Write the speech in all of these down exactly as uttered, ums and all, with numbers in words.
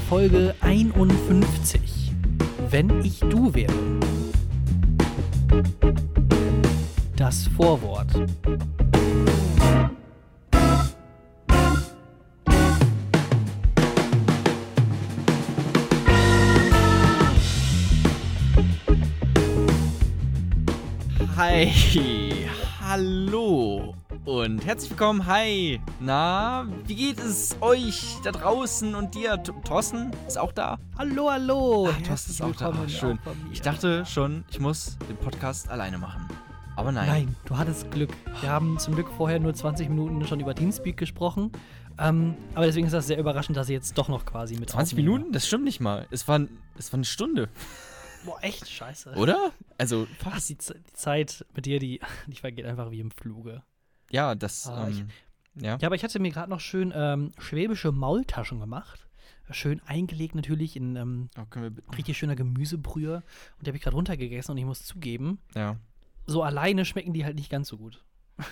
Folge einundfünfzig. Wenn ich du wäre. Das Vorwort. Hi, hallo und herzlich willkommen. Hi, na, wie geht es euch da draußen und dir? T- Thorsten ist auch da? Hallo, hallo. Ah, Thorsten ist auch da. Ah, schön. Auch von mir. Ich dachte schon, ich muss den Podcast alleine machen. Aber nein. Nein, du hattest Glück. Wir haben zum Glück vorher nur zwanzig Minuten schon über Teamspeak gesprochen. Ähm, aber deswegen ist das sehr überraschend, dass ich jetzt doch noch quasi mit zwanzig aufnehme. Minuten? Das stimmt nicht mal. Es war, es war eine Stunde. Boah, echt scheiße. Oder? Also Ach, fast. die, Z- die Zeit mit dir, die, die vergeht einfach wie im Fluge. Ja, das, Ah, ähm, ja. Ja, aber ich hatte mir gerade noch schön ähm, schwäbische Maultaschen gemacht. Schön eingelegt natürlich in ähm, Oh, können wir bitte. richtig schöner Gemüsebrühe. Und die habe ich gerade runtergegessen und ich muss zugeben, Ja. so alleine schmecken die halt nicht ganz so gut.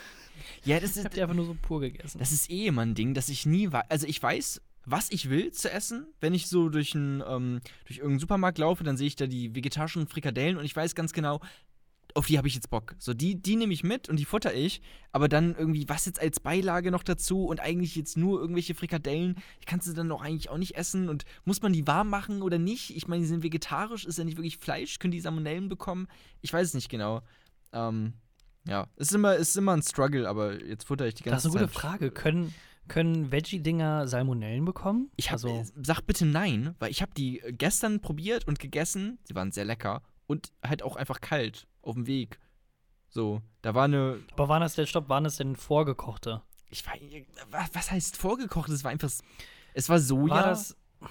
Ja, das Ich ist, habe die einfach nur so pur gegessen. Das ist eh immer ein Ding, dass ich nie weiß. Also ich weiß, was ich will zu essen. Wenn ich so durch, ein, ähm, durch irgendeinen Supermarkt laufe, dann sehe ich da die vegetarischen Frikadellen und ich weiß ganz genau, auf die habe ich jetzt Bock. So, die, die nehme ich mit und die futter ich. Aber dann irgendwie, was jetzt als Beilage noch dazu und eigentlich jetzt nur irgendwelche Frikadellen, ich kann sie dann doch eigentlich auch nicht essen. Und muss man die warm machen oder nicht? Ich meine, die sind vegetarisch, ist ja nicht wirklich Fleisch, können die Salmonellen bekommen? Ich weiß es nicht genau. Ähm, ja, es ist immer, es ist immer ein Struggle, aber jetzt futter ich die Das ist ganze eine gute Zeit. Frage. Können, können Veggie-Dinger Salmonellen bekommen? Ich hab, also, sag bitte nein, weil ich habe die gestern probiert und gegessen. Sie waren sehr lecker und halt auch einfach kalt auf dem Weg. So, da war eine, aber waren das denn, stopp, waren das denn vorgekochte? ich weiß, was, was heißt vorgekocht? Es war einfach, es war Soja. War das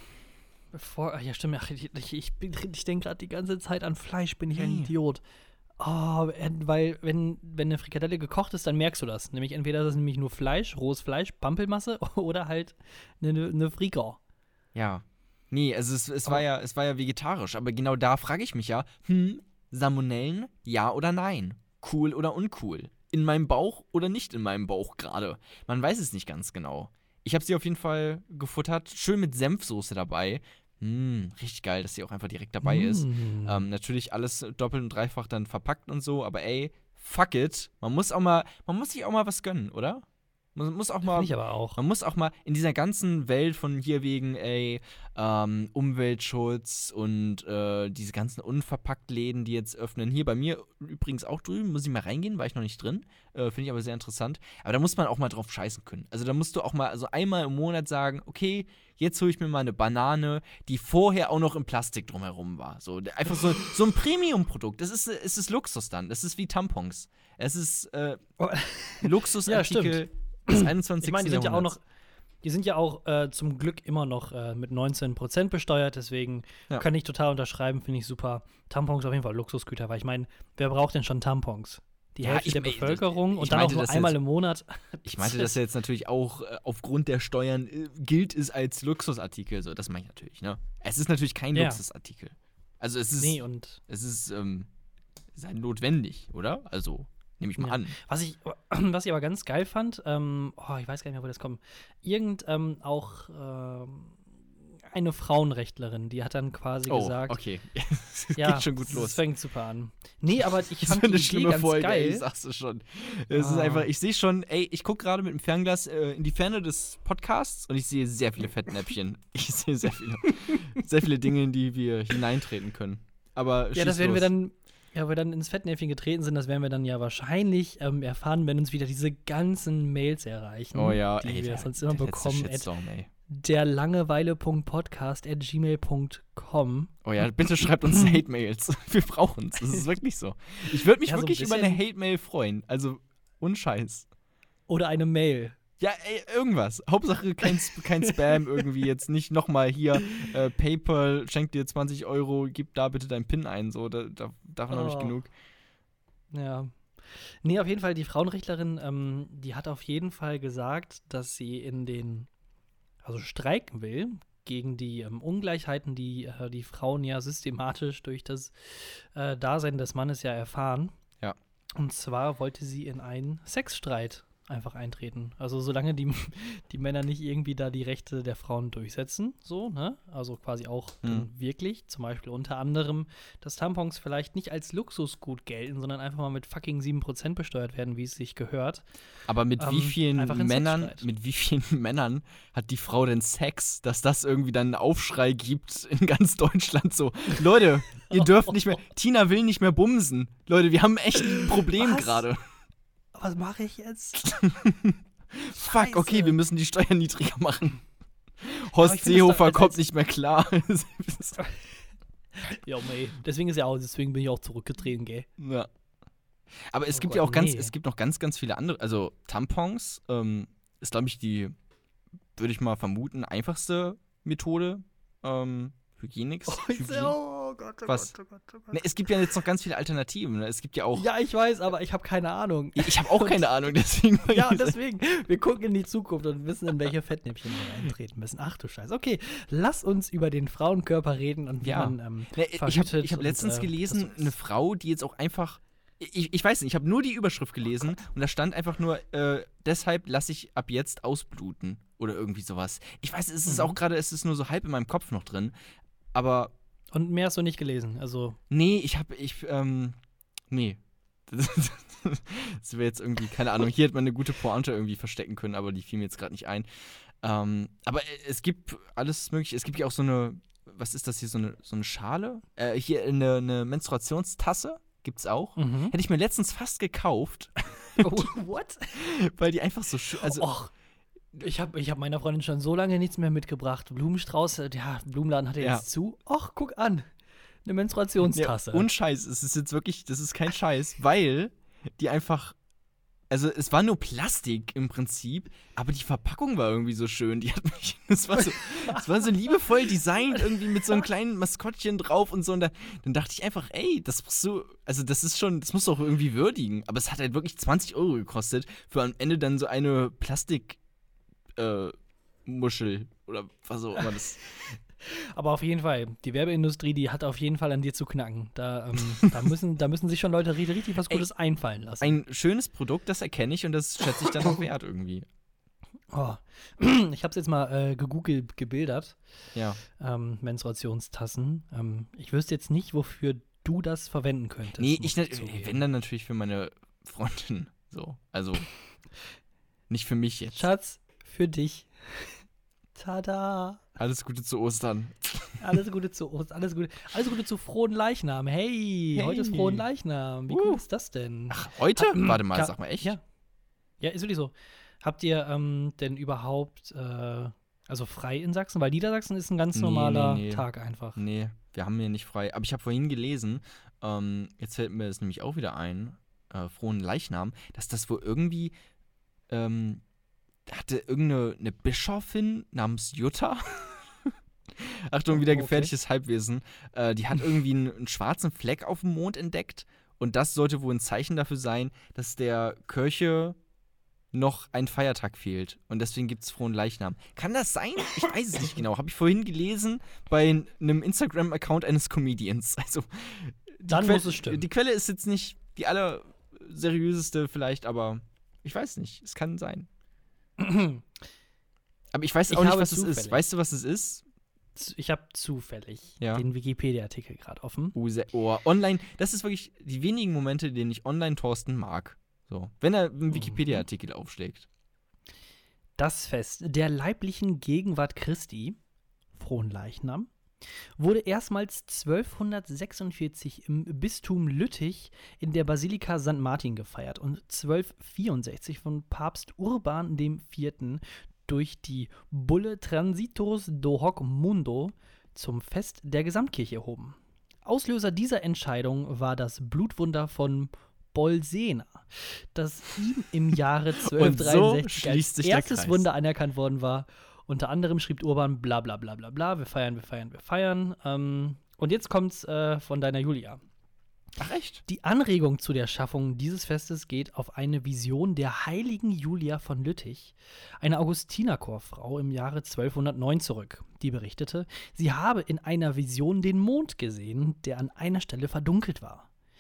bevor, ach ja stimmt, ach, ich, ich, ich, bin- ich denke gerade die ganze Zeit an Fleisch, bin ich ein Nee. Idiot. Oh, äh, weil wenn, wenn eine Frikadelle gekocht ist, dann merkst du das. Nämlich entweder ist es nämlich nur Fleisch, rohes Fleisch, Pampelmasse oder halt eine, eine Frika. Ja. Nee, also es, es, Aber- war ja, es war ja vegetarisch, aber genau da frage ich mich ja, hm, Salmonellen, ja oder nein? Cool oder uncool? In meinem Bauch oder nicht in meinem Bauch gerade? Man weiß es nicht ganz genau. Ich habe sie auf jeden Fall gefuttert, schön mit Senfsoße dabei. Hm, richtig geil, dass sie auch einfach direkt dabei ist. Mm. Ähm, natürlich alles doppelt und dreifach dann verpackt und so, aber ey, fuck it. Man muss auch mal, man muss sich auch mal was gönnen, oder? Man muss auch mal Finde ich aber auch. man muss auch mal in dieser ganzen Welt von hier wegen, ey, ähm, Umweltschutz und äh, diese ganzen Unverpackt-Läden, die jetzt öffnen. Hier bei mir übrigens auch drüben, muss ich mal reingehen, war ich noch nicht drin. Äh, Finde ich aber sehr interessant. Aber da muss man auch mal drauf scheißen können. Also da musst du auch mal, also einmal im Monat sagen, okay, jetzt hole ich mir mal eine Banane, die vorher auch noch im Plastik drumherum war. So, einfach so, so ein Premium-Produkt. Das ist, es ist Luxus dann. Das ist wie Tampons. Es ist äh, Oh. Luxusartikel des einundzwanzigsten Ich meine, die sind ja auch noch, Jahrhunderts. die sind ja auch äh, zum Glück immer noch äh, mit neunzehn Prozent besteuert, deswegen Ja. kann ich total unterschreiben, finde ich super. Tampons auf jeden Fall Luxusgüter, weil ich meine, wer braucht denn schon Tampons? Die Ja, Hälfte ich der mein, Bevölkerung ich und dann auch meinte nur das einmal jetzt- im Monat. Ich meinte das ja jetzt natürlich auch äh, aufgrund der Steuern äh, gilt es als Luxusartikel. So, das meine ich natürlich, ne? Es ist natürlich kein Ja. Luxusartikel. Also es ist, Nee, und es ist, ähm, es ist halt notwendig, oder? Also, nehme ich mal Ja. an. was ich, was ich aber ganz geil fand, ähm, oh, ich weiß gar nicht mehr, wo das kommt, irgend ähm, auch ähm, eine Frauenrechtlerin, die hat dann quasi Oh, gesagt, okay. Es ja, geht schon gut es los. fängt super an. Nee, aber ich Das fand war die eine Idee schlimme ganz Folge, geil. ey, ich sag's dir schon. Es ist Ah. einfach, ich sehe schon, ey, ich gucke gerade mit dem Fernglas äh, in die Ferne des Podcasts und ich sehe sehr viele Fettnäpfchen. Ich sehe sehr viele, sehr viele Dinge, in die wir hineintreten können. Aber Ja, schieß das werden wir los. dann, ja, wir dann ins Fettnäpfchen getreten sind, das werden wir dann ja wahrscheinlich ähm, erfahren, wenn uns wieder diese ganzen Mails erreichen, Oh ja, die ey, wir der, sonst immer der bekommen. letzte At Shitstorm, ey. derlangeweile.podcast at gmail punkt com. Oh ja, bitte schreibt uns Hate-Mails. Wir brauchen es. Das ist wirklich so. Ich würde mich Ja, so ein wirklich über eine bisschen- Hate-Mail freuen. Also, unscheiß. Oder eine Mail. Ja, ey, irgendwas. Hauptsache kein, Sp- kein Spam irgendwie. Jetzt nicht nochmal hier, äh, PayPal schenkt dir zwanzig Euro, gib da bitte deinen PIN ein. So, da, da, davon habe ich Oh. genug. Ja. Nee, auf jeden Fall, die Frauenrechtlerin, ähm, die hat auf jeden Fall gesagt, dass sie in den, also streiken will gegen die ähm, Ungleichheiten, die äh, die Frauen ja systematisch durch das äh, Dasein des Mannes ja erfahren. Ja. Und zwar wollte sie in einen Sexstreit einfach eintreten. Also solange die, die Männer nicht irgendwie da die Rechte der Frauen durchsetzen, so, ne? Also quasi auch Hm. dann wirklich, zum Beispiel unter anderem, dass Tampons vielleicht nicht als Luxusgut gelten, sondern einfach mal mit fucking sieben Prozent besteuert werden, wie es sich gehört. Aber mit Ähm, wie vielen einfach in Männern, Sexstreit. mit wie vielen Männern hat die Frau denn Sex, dass das irgendwie dann einen Aufschrei gibt in ganz Deutschland so, Leute, ihr dürft nicht mehr, Tina will nicht mehr bumsen. Leute, wir haben echt ein Problem Was? gerade. Was mache ich jetzt? Fuck, okay, Scheiße. wir müssen die Steuern niedriger machen. aber Horst ich find das Seehofer doch als- kommt als- nicht mehr klar. Ja, mei. Deswegen ist ja auch, deswegen bin ich auch zurückgetreten, gell? Ja. Aber es Oh gibt Gott, ja auch ganz, nee. es gibt noch ganz, ganz viele andere, also Tampons ähm, ist, glaube ich, die, würde ich mal vermuten, einfachste Methode, ähm, Hygienix. Hygiene. oh Gott, oh Was? Gott, oh Gott, oh Gott. Ne, es gibt ja jetzt noch ganz viele Alternativen. Ne? Es gibt ja auch. Ja, ich weiß, aber ich habe keine Ahnung. Ich habe auch keine Ahnung, deswegen. Ja, deswegen, wir gucken in die Zukunft und wissen, in welche Fettnäpfchen wir eintreten müssen. Ach du Scheiße. Okay, lass uns über den Frauenkörper reden und wie Ja. man ähm, Ne, ich habe verhütet ich hab und, letztens äh, gelesen, das so ist. eine Frau, die jetzt auch einfach. Ich, ich weiß nicht, ich habe nur die Überschrift gelesen und da stand einfach nur, äh, deshalb lasse ich ab jetzt ausbluten oder irgendwie sowas. Ich weiß, es ist Mhm. auch gerade, es ist nur so halb in meinem Kopf noch drin. Aber Und mehr hast du nicht gelesen. Also, nee, ich habe, ich, ähm, nee. Das wäre jetzt irgendwie, keine Ahnung, hier hätte man eine gute Pointe irgendwie verstecken können, aber die fiel mir jetzt gerade nicht ein. Ähm, aber es gibt alles mögliche, es gibt ja auch so eine, was ist das hier, so eine, so eine Schale? Äh, hier eine, eine Menstruationstasse gibt's auch. mhm. Hätte ich mir letztens fast gekauft, oh, what? weil die einfach so schön, also Och, ich habe ich hab meiner Freundin schon so lange nichts mehr mitgebracht. Blumenstrauß, äh, ja, Blumenladen hat er Ja. jetzt zu. Och, guck an. Eine Menstruationstasse. Ja, und Scheiß, es ist jetzt wirklich, das ist kein Scheiß, weil die einfach, also es war nur Plastik im Prinzip, aber die Verpackung war irgendwie so schön. Die hat mich, das war so, das war so liebevoll designt, irgendwie mit so einem kleinen Maskottchen drauf und so. Und da, dann dachte ich einfach, ey, das musst du, also das ist schon, das musst du auch irgendwie würdigen. Aber es hat halt wirklich zwanzig Euro gekostet, für am Ende dann so eine Plastik, äh, Muschel oder was auch immer das. Aber auf jeden Fall, die Werbeindustrie, die hat auf jeden Fall an dir zu knacken. Da, ähm, da, müssen, da müssen sich schon Leute richtig, richtig was Ey, Gutes einfallen lassen. Ein schönes Produkt, das erkenne ich und das schätze ich dann auch wert irgendwie. Oh. Ich habe es jetzt mal äh, gegoogelt, gebildert. Ja. Ähm, Menstruationstassen. Ähm, ich wüsste jetzt nicht, wofür du das verwenden könntest. Nee, muss ich, ne- zugeben. wenn dann natürlich für meine Freundin. So. Also. Nicht für mich jetzt. Schatz, für dich. Tada. Alles Gute zu Ostern. Alles Gute zu Ostern, alles Gute, alles Gute zu frohen Leichnam. Hey, Hey. heute ist frohen Leichnam. Wie Uh. cool ist das denn? Ach, heute? Hab- Warte mal, Ja, sag mal echt? Ja. Ja, ist wirklich so. Habt ihr ähm, denn überhaupt, äh, also frei in Sachsen? Weil Niedersachsen ist ein ganz Nee, normaler nee, nee. Tag einfach. Nee, wir haben hier nicht frei. Aber ich habe vorhin gelesen, ähm, jetzt fällt mir das nämlich auch wieder ein, äh, frohen Leichnam, dass das wohl irgendwie, ähm, hatte irgendeine eine Bischofin namens Jutta. Achtung, wieder Okay. gefährliches Halbwesen. Äh, die hat irgendwie einen, einen schwarzen Fleck auf dem Mond entdeckt. Und das sollte wohl ein Zeichen dafür sein, dass der Kirche noch ein Feiertag fehlt. Und deswegen gibt es frohen Leichnam. Kann das sein? Ich weiß es nicht genau. Habe ich vorhin gelesen bei einem Instagram-Account eines Comedians. Also, die Dann Que- muss es stimmen. Die Quelle ist jetzt nicht die allerseriöseste vielleicht, aber ich weiß nicht. Es kann sein. Aber ich weiß Ich auch nicht, habe was es ist. zufällig- Weißt du, was es ist? Ich habe zufällig Ja. den Wikipedia-Artikel gerade offen. Uh, sehr, oh, online, das ist wirklich die wenigen Momente, denen ich online Thorsten mag. So, wenn er einen Wikipedia-Artikel aufschlägt. Das Fest der leiblichen Gegenwart Christi, Fronleichnam, wurde erstmals zwölfhundertsechsundvierzig im Bistum Lüttich in der Basilika Sankt Martin gefeiert und zwölfhundertvierundsechzig von Papst Urban der Vierte durch die Bulle Transitus do Hoc Mundo zum Fest der Gesamtkirche erhoben. Auslöser dieser Entscheidung war das Blutwunder von Bolsena, das ihm im Jahre zwölfhundertdreiundsechzig schließt als sich der erstes Kreis. Wunder anerkannt worden war. Unter anderem schrieb Urban bla bla bla bla bla, wir feiern, wir feiern, wir feiern. Ähm, und jetzt kommt's äh, von deiner Julia. Ach, echt? Die Anregung zu der Schaffung dieses Festes geht auf eine Vision der heiligen Julia von Lüttich, eine Augustinerchorfrau im Jahre zwölfhundertneun zurück, die berichtete, sie habe in einer Vision den Mond gesehen, der an einer Stelle verdunkelt war.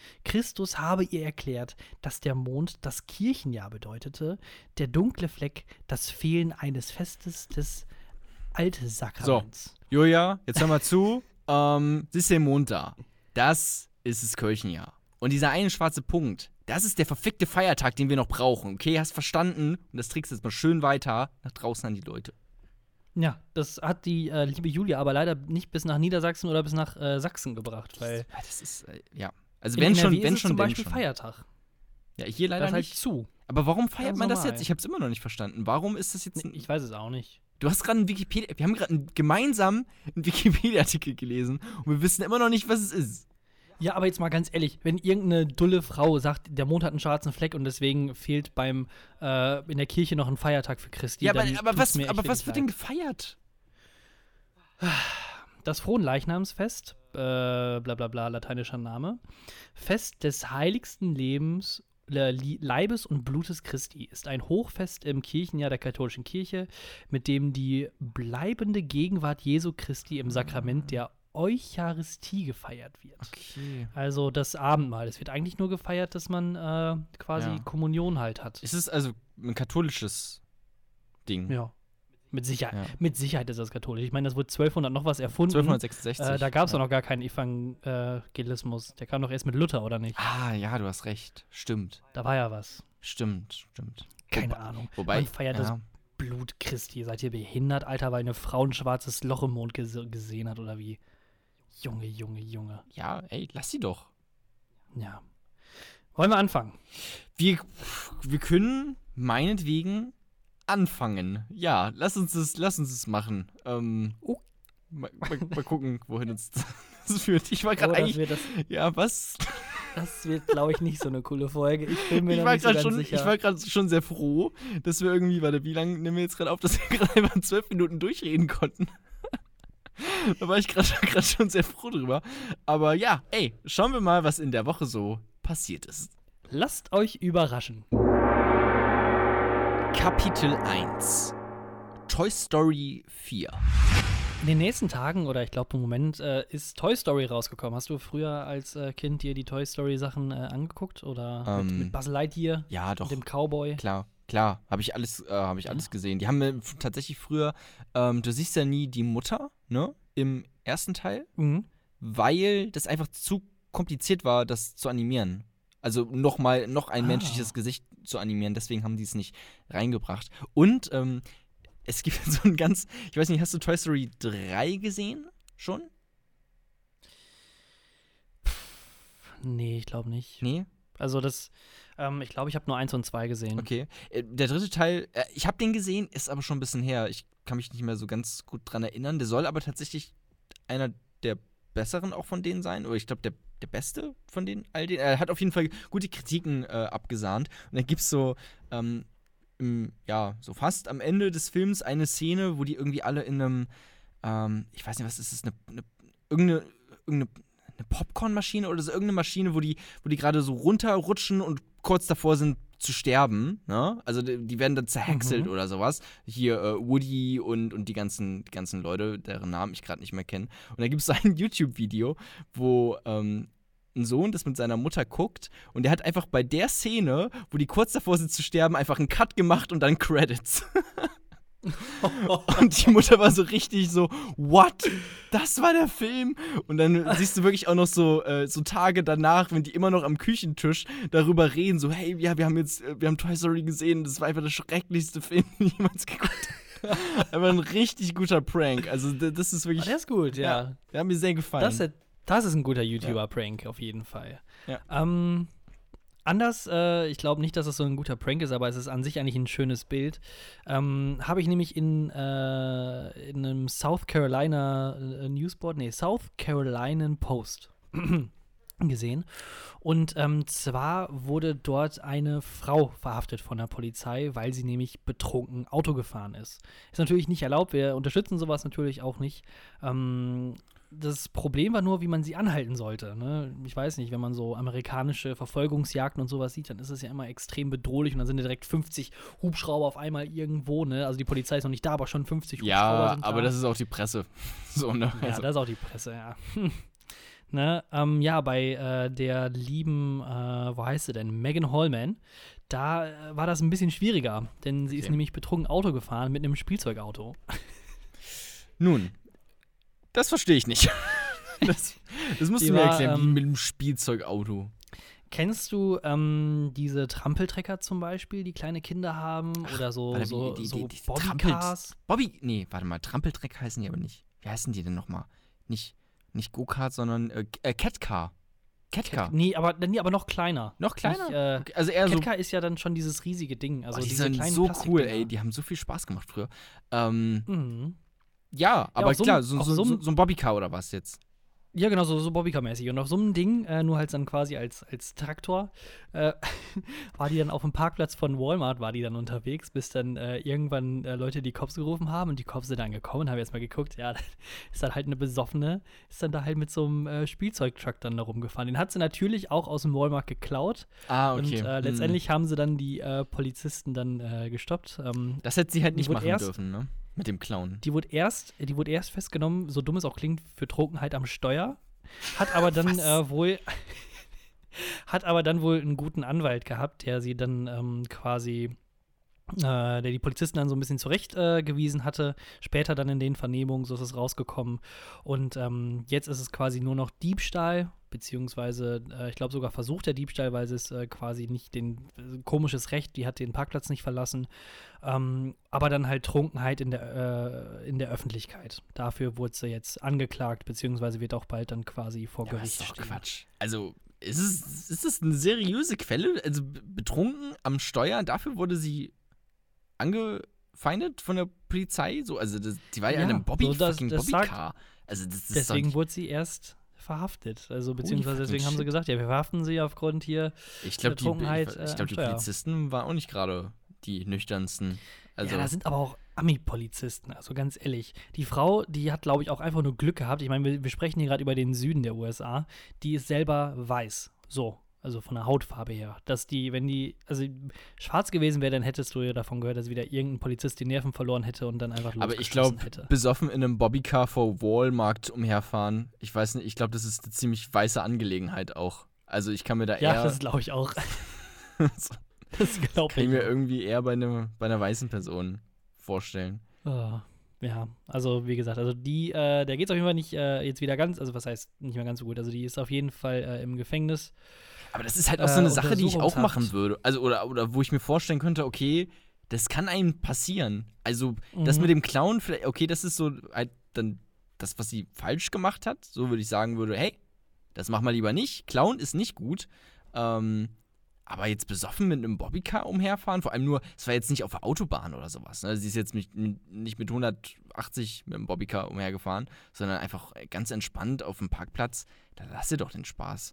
Christus habe ihr erklärt, dass der Mond das Kirchenjahr bedeutete, der dunkle Fleck das Fehlen eines Festes des Altsakraments. Julia, jetzt hör mal zu. ähm, siehst du den Mond da? Das ist das Kirchenjahr. Und dieser eine schwarze Punkt, das ist der verfickte Feiertag, den wir noch brauchen. Okay, hast verstanden? Und das trägst du jetzt mal schön weiter nach draußen an die Leute. Ja, das hat die äh, liebe Julia aber leider nicht bis nach Niedersachsen oder bis nach äh, Sachsen gebracht, weil Ja, das ist, äh, ja. Also in wenn N R W schon, ist wenn es schon, zum denn Beispiel schon. Feiertag. Ja, hier leider Das ist halt nicht. zu. Aber warum feiert Ganz man das normal. jetzt? Ich hab's immer noch nicht verstanden. Warum ist das jetzt ein, Ich weiß es auch nicht. Du hast gerade einen Wikipedia, wir haben gerade einen, gemeinsam einen Wikipedia-Artikel gelesen und wir wissen immer noch nicht, was es ist. Ja, aber jetzt mal ganz ehrlich, wenn irgendeine dulle Frau sagt, der Mond hat einen schwarzen Fleck und deswegen fehlt beim äh, in der Kirche noch ein Feiertag für Christi, Ja, aber, dann aber tut's was, mir echt aber was wirklich wird denn gefeiert? Das Fronleichnamsfest, äh, bla bla bla, lateinischer Name, Fest des heiligsten Lebens, Le- Li- Leibes und Blutes Christi, ist ein Hochfest im Kirchenjahr der katholischen Kirche, mit dem die bleibende Gegenwart Jesu Christi im Sakrament der Eucharistie gefeiert wird. Okay. Also das Abendmahl. Es wird eigentlich nur gefeiert, dass man äh, quasi Ja. Kommunion halt hat. Ist es also ein katholisches Ding? Ja. Mit Sicherheit, Ja. mit Sicherheit ist das katholisch. Ich meine, das wurde zwölfhundert noch was erfunden. zwölfhundertsechsundsechzig. Äh, da gab es ja. doch noch gar keinen Evangelismus. Der kam doch erst mit Luther, oder nicht? Ah, ja, du hast recht. Stimmt. Da war ja was. Stimmt, stimmt. Keine Wobei- Ahnung. Wobei, Man feiert das ja. Blut Christi. Seid ihr behindert, Alter, weil eine Frau ein schwarzes Loch im Mond ges- gesehen hat, oder wie? Junge, Junge, Junge. Ja, ey, lass sie doch. Ja. Wollen wir anfangen? Wir, wir können meinetwegen anfangen. Ja, lass uns das, lass uns das machen. Ähm, Oh. mal, mal, mal gucken, wohin uns das führt. Ich war gerade Oh, das eigentlich. wird, das, Ja, was? das wird glaube ich, nicht so eine coole Folge. Ich bin mir Ich da war nicht so gerade ganz schon, sicher. ich war gerade schon sehr froh, dass wir irgendwie, warte, wie lange nehmen wir jetzt gerade auf, dass wir gerade einfach zwölf Minuten durchreden konnten. Da war ich gerade gerade schon sehr froh drüber. Aber ja, ey, schauen wir mal, was in der Woche so passiert ist. Lasst euch überraschen. Kapitel eins. Toy Story vier. In den nächsten Tagen, oder ich glaube im Moment, äh, ist Toy Story rausgekommen. Hast du früher als äh, Kind dir die Toy Story Sachen äh, angeguckt? Oder mit, Ähm, mit Buzz Lightyear, Ja, doch. mit dem Cowboy? Klar, klar, habe ich alles, äh, habe ich alles gesehen. Die haben mir f- tatsächlich früher, ähm, du siehst ja nie die Mutter, ne, im ersten Teil, Mhm. weil das einfach zu kompliziert war, das zu animieren. Also noch mal, noch ein Ah. menschliches Gesicht zu animieren, deswegen haben die es nicht reingebracht. Und ähm, es gibt so ein ganz, ich weiß nicht, hast du Toy Story drei gesehen schon? Nee, ich glaube nicht. Nee? Also das, ähm, ich glaube, ich habe nur eins und zwei gesehen. Okay. Äh, Der dritte Teil, äh, ich habe den gesehen, ist aber schon ein bisschen her. Ich kann mich nicht mehr so ganz gut dran erinnern. Der soll aber tatsächlich einer der besseren auch von denen sein. Oder ich glaube, der, der beste von den all den. Er hat auf jeden Fall gute Kritiken äh, abgesahnt. Und dann gibt es so, ähm, im, ja, so fast am Ende des Films eine Szene, wo die irgendwie alle in einem, ähm, ich weiß nicht, was ist das, eine, eine, irgendeine, irgendeine eine Popcornmaschine oder so, irgendeine Maschine, wo die, wo die gerade so runterrutschen und kurz davor sind zu sterben, ne? Also die, die werden dann zerhäckselt Mhm. oder sowas. Hier äh, Woody und, und die ganzen, die ganzen Leute, deren Namen ich gerade nicht mehr kenne. Und da gibt es so ein YouTube-Video, wo ähm, ein Sohn das mit seiner Mutter guckt und der hat einfach bei der Szene, wo die kurz davor sind zu sterben, einfach einen Cut gemacht und dann Credits. Und die Mutter war so richtig so, what? Das war der Film? Und dann siehst du wirklich auch noch so, äh, so Tage danach, wenn die immer noch am Küchentisch darüber reden, so, hey, ja, wir haben jetzt, äh, wir haben Toy Story gesehen, das war einfach der schrecklichste Film, den ich jemals geguckt habe. Einfach ein richtig guter Prank. Also d- das ist Ah, wirklich, der ist gut, ja. der hat mir sehr gefallen. Das, ist- das ist ein guter YouTuber-Prank, auf jeden Fall. Ja. Ähm, anders, äh, ich glaube nicht, dass es so ein guter Prank ist, aber es ist an sich eigentlich ein schönes Bild. Ähm, Habe ich nämlich in, äh, in einem South Carolina äh, Newsboard, nee, South Carolinian Post gesehen. Und ähm, zwar wurde dort eine Frau verhaftet von der Polizei, weil sie nämlich betrunken Auto gefahren ist. Ist natürlich nicht erlaubt, wir unterstützen sowas natürlich auch nicht. Ähm, das Problem war nur, wie man sie anhalten sollte. Ne? Ich weiß nicht, wenn man so amerikanische Verfolgungsjagden und sowas sieht, dann ist es ja immer extrem bedrohlich und dann sind ja direkt fünfzig Hubschrauber auf einmal irgendwo. Ne? Also die Polizei ist noch nicht da, aber schon fünfzig Hubschrauber ja, sind da. aber das ist auch die Presse. So, ne? Ja, Also, das ist auch die Presse, ja. Hm. Ne? Ähm, ja, bei äh, der lieben, äh, wo heißt sie denn? Megan Hallman, da äh, war das ein bisschen schwieriger, denn sie ist Okay. nämlich betrunken Auto gefahren mit einem Spielzeugauto. Nun, das verstehe ich nicht. das, das musst Die du mir war, erklären, wie ähm, mit einem Spielzeugauto. Kennst du ähm, diese Trampeltrecker zum Beispiel, die kleine Kinder haben? Oder so, Warte, wie- so, die- die- so die Trampelt- Bobbycars? Bobby, nee, warte mal, Trampeltreck heißen die aber nicht. Wie heißen die denn nochmal? Nicht, nicht Go-Kart, sondern äh, äh, Catcar. Catcar. Nee, aber, nee, aber noch kleiner. Noch kleiner? Nicht, äh, Okay, also eher so. Catcar ist ja dann schon dieses riesige Ding. Also Oh, die diese sind kleinen so cool, Plastikdinger. ey. Die haben so viel Spaß gemacht früher. Ähm, Mhm. ja, aber auf so klar, einem- so, auf so, so so, einem- so ein Bobbycar oder was jetzt? Ja, genau, so, so Bobbycar-mäßig. Und auf so einem Ding, äh, nur halt dann quasi als, als Traktor, äh, war die dann auf dem Parkplatz von Walmart, war die dann unterwegs, bis dann äh, irgendwann äh, Leute die Cops gerufen haben und die Cops sind dann gekommen, haben jetzt mal geguckt, ja, ist dann halt eine Besoffene, ist dann da halt mit so einem äh, Spielzeugtruck dann da rumgefahren. Den hat sie natürlich auch aus dem Walmart geklaut. Ah, okay. Und äh, Hm. letztendlich haben sie dann die äh, Polizisten dann äh, gestoppt. Ähm, Das hätte sie halt die nicht wurde machen erst- dürfen, ne? Mit dem Clown. Die wurde erst, die wurde erst festgenommen, so dumm es auch klingt, für Trunkenheit am Steuer. Hat aber dann Was? äh, wohl hat aber dann wohl einen guten Anwalt gehabt, der sie dann ähm, quasi äh, der die Polizisten dann so ein bisschen zurechtgewiesen äh, gewiesen hatte. Später dann in den Vernehmungen, so ist es rausgekommen. Und ähm, jetzt ist es quasi nur noch Diebstahl, beziehungsweise äh, ich glaube sogar versuchter Diebstahl, weil sie es äh, quasi nicht den äh, komisches Recht, die hat den Parkplatz nicht verlassen. Ähm, aber dann halt Trunkenheit in der, äh, in der Öffentlichkeit. Dafür wurde sie jetzt angeklagt, beziehungsweise wird auch bald dann quasi vor Ja, das Gericht ist doch stehen. Quatsch. Also, ist es, ist es eine seriöse Quelle? Also, b- betrunken am Steuer, dafür wurde sie angefeindet von der Polizei? So, also, das, die war ja, Ja, in einem Bobby, so das- fucking das sagt- Bobbycar. Also, das ist Deswegen doch, wurde sie erst verhaftet. Also beziehungsweise fucking deswegen haben sie shit. gesagt, ja, wir verhaften sie aufgrund hier. ich glaube, die, ich, Trunkenheit, ich äh, glaub, am die Steuer. Polizisten waren auch nicht gerade die nüchternsten. Also, Ja, da sind aber auch Ami-Polizisten, also ganz ehrlich. Die Frau, die hat, glaube ich, auch einfach nur Glück gehabt. Ich meine, wir, wir sprechen hier gerade über den Süden der U S A. Die ist selber weiß. So. Also von der Hautfarbe her. Dass die, wenn die, also schwarz gewesen wäre, dann hättest du ja davon gehört, dass wieder irgendein Polizist die Nerven verloren hätte und dann einfach aber ich losgeschossen glaube, hätte. besoffen in einem Bobbycar vor Walmart umherfahren, ich weiß nicht, ich glaube, das ist eine ziemlich weiße Angelegenheit auch. Also, ich kann mir da Ja, eher. das glaube ich auch. das Das glaube kann ich ich. mir auch. irgendwie eher bei, einem, bei einer weißen Person vorstellen. Ah, ja, also wie gesagt, also die, äh, der geht es auf jeden Fall nicht äh, jetzt wieder ganz, also was heißt nicht mehr ganz so gut, also die ist auf jeden Fall äh, im Gefängnis. Aber das ist halt auch so Äh, eine Sache, die ich auch Untersuchungshaft. machen würde. Also, oder, oder wo ich mir vorstellen könnte, okay, das kann einem passieren. Also, das Mhm. mit dem Clown, vielleicht, okay, das ist so halt dann das, was sie falsch gemacht hat. So würde ich sagen würde, hey, das mach mal lieber nicht. Clown ist nicht gut. Ähm, aber jetzt besoffen mit einem Bobbycar umherfahren, vor allem nur, es war jetzt nicht auf der Autobahn oder sowas. Ne? Sie ist jetzt nicht, nicht mit hundertachtzig mit einem Bobbycar umhergefahren, sondern einfach ganz entspannt auf dem Parkplatz. Da lass dir doch den Spaß.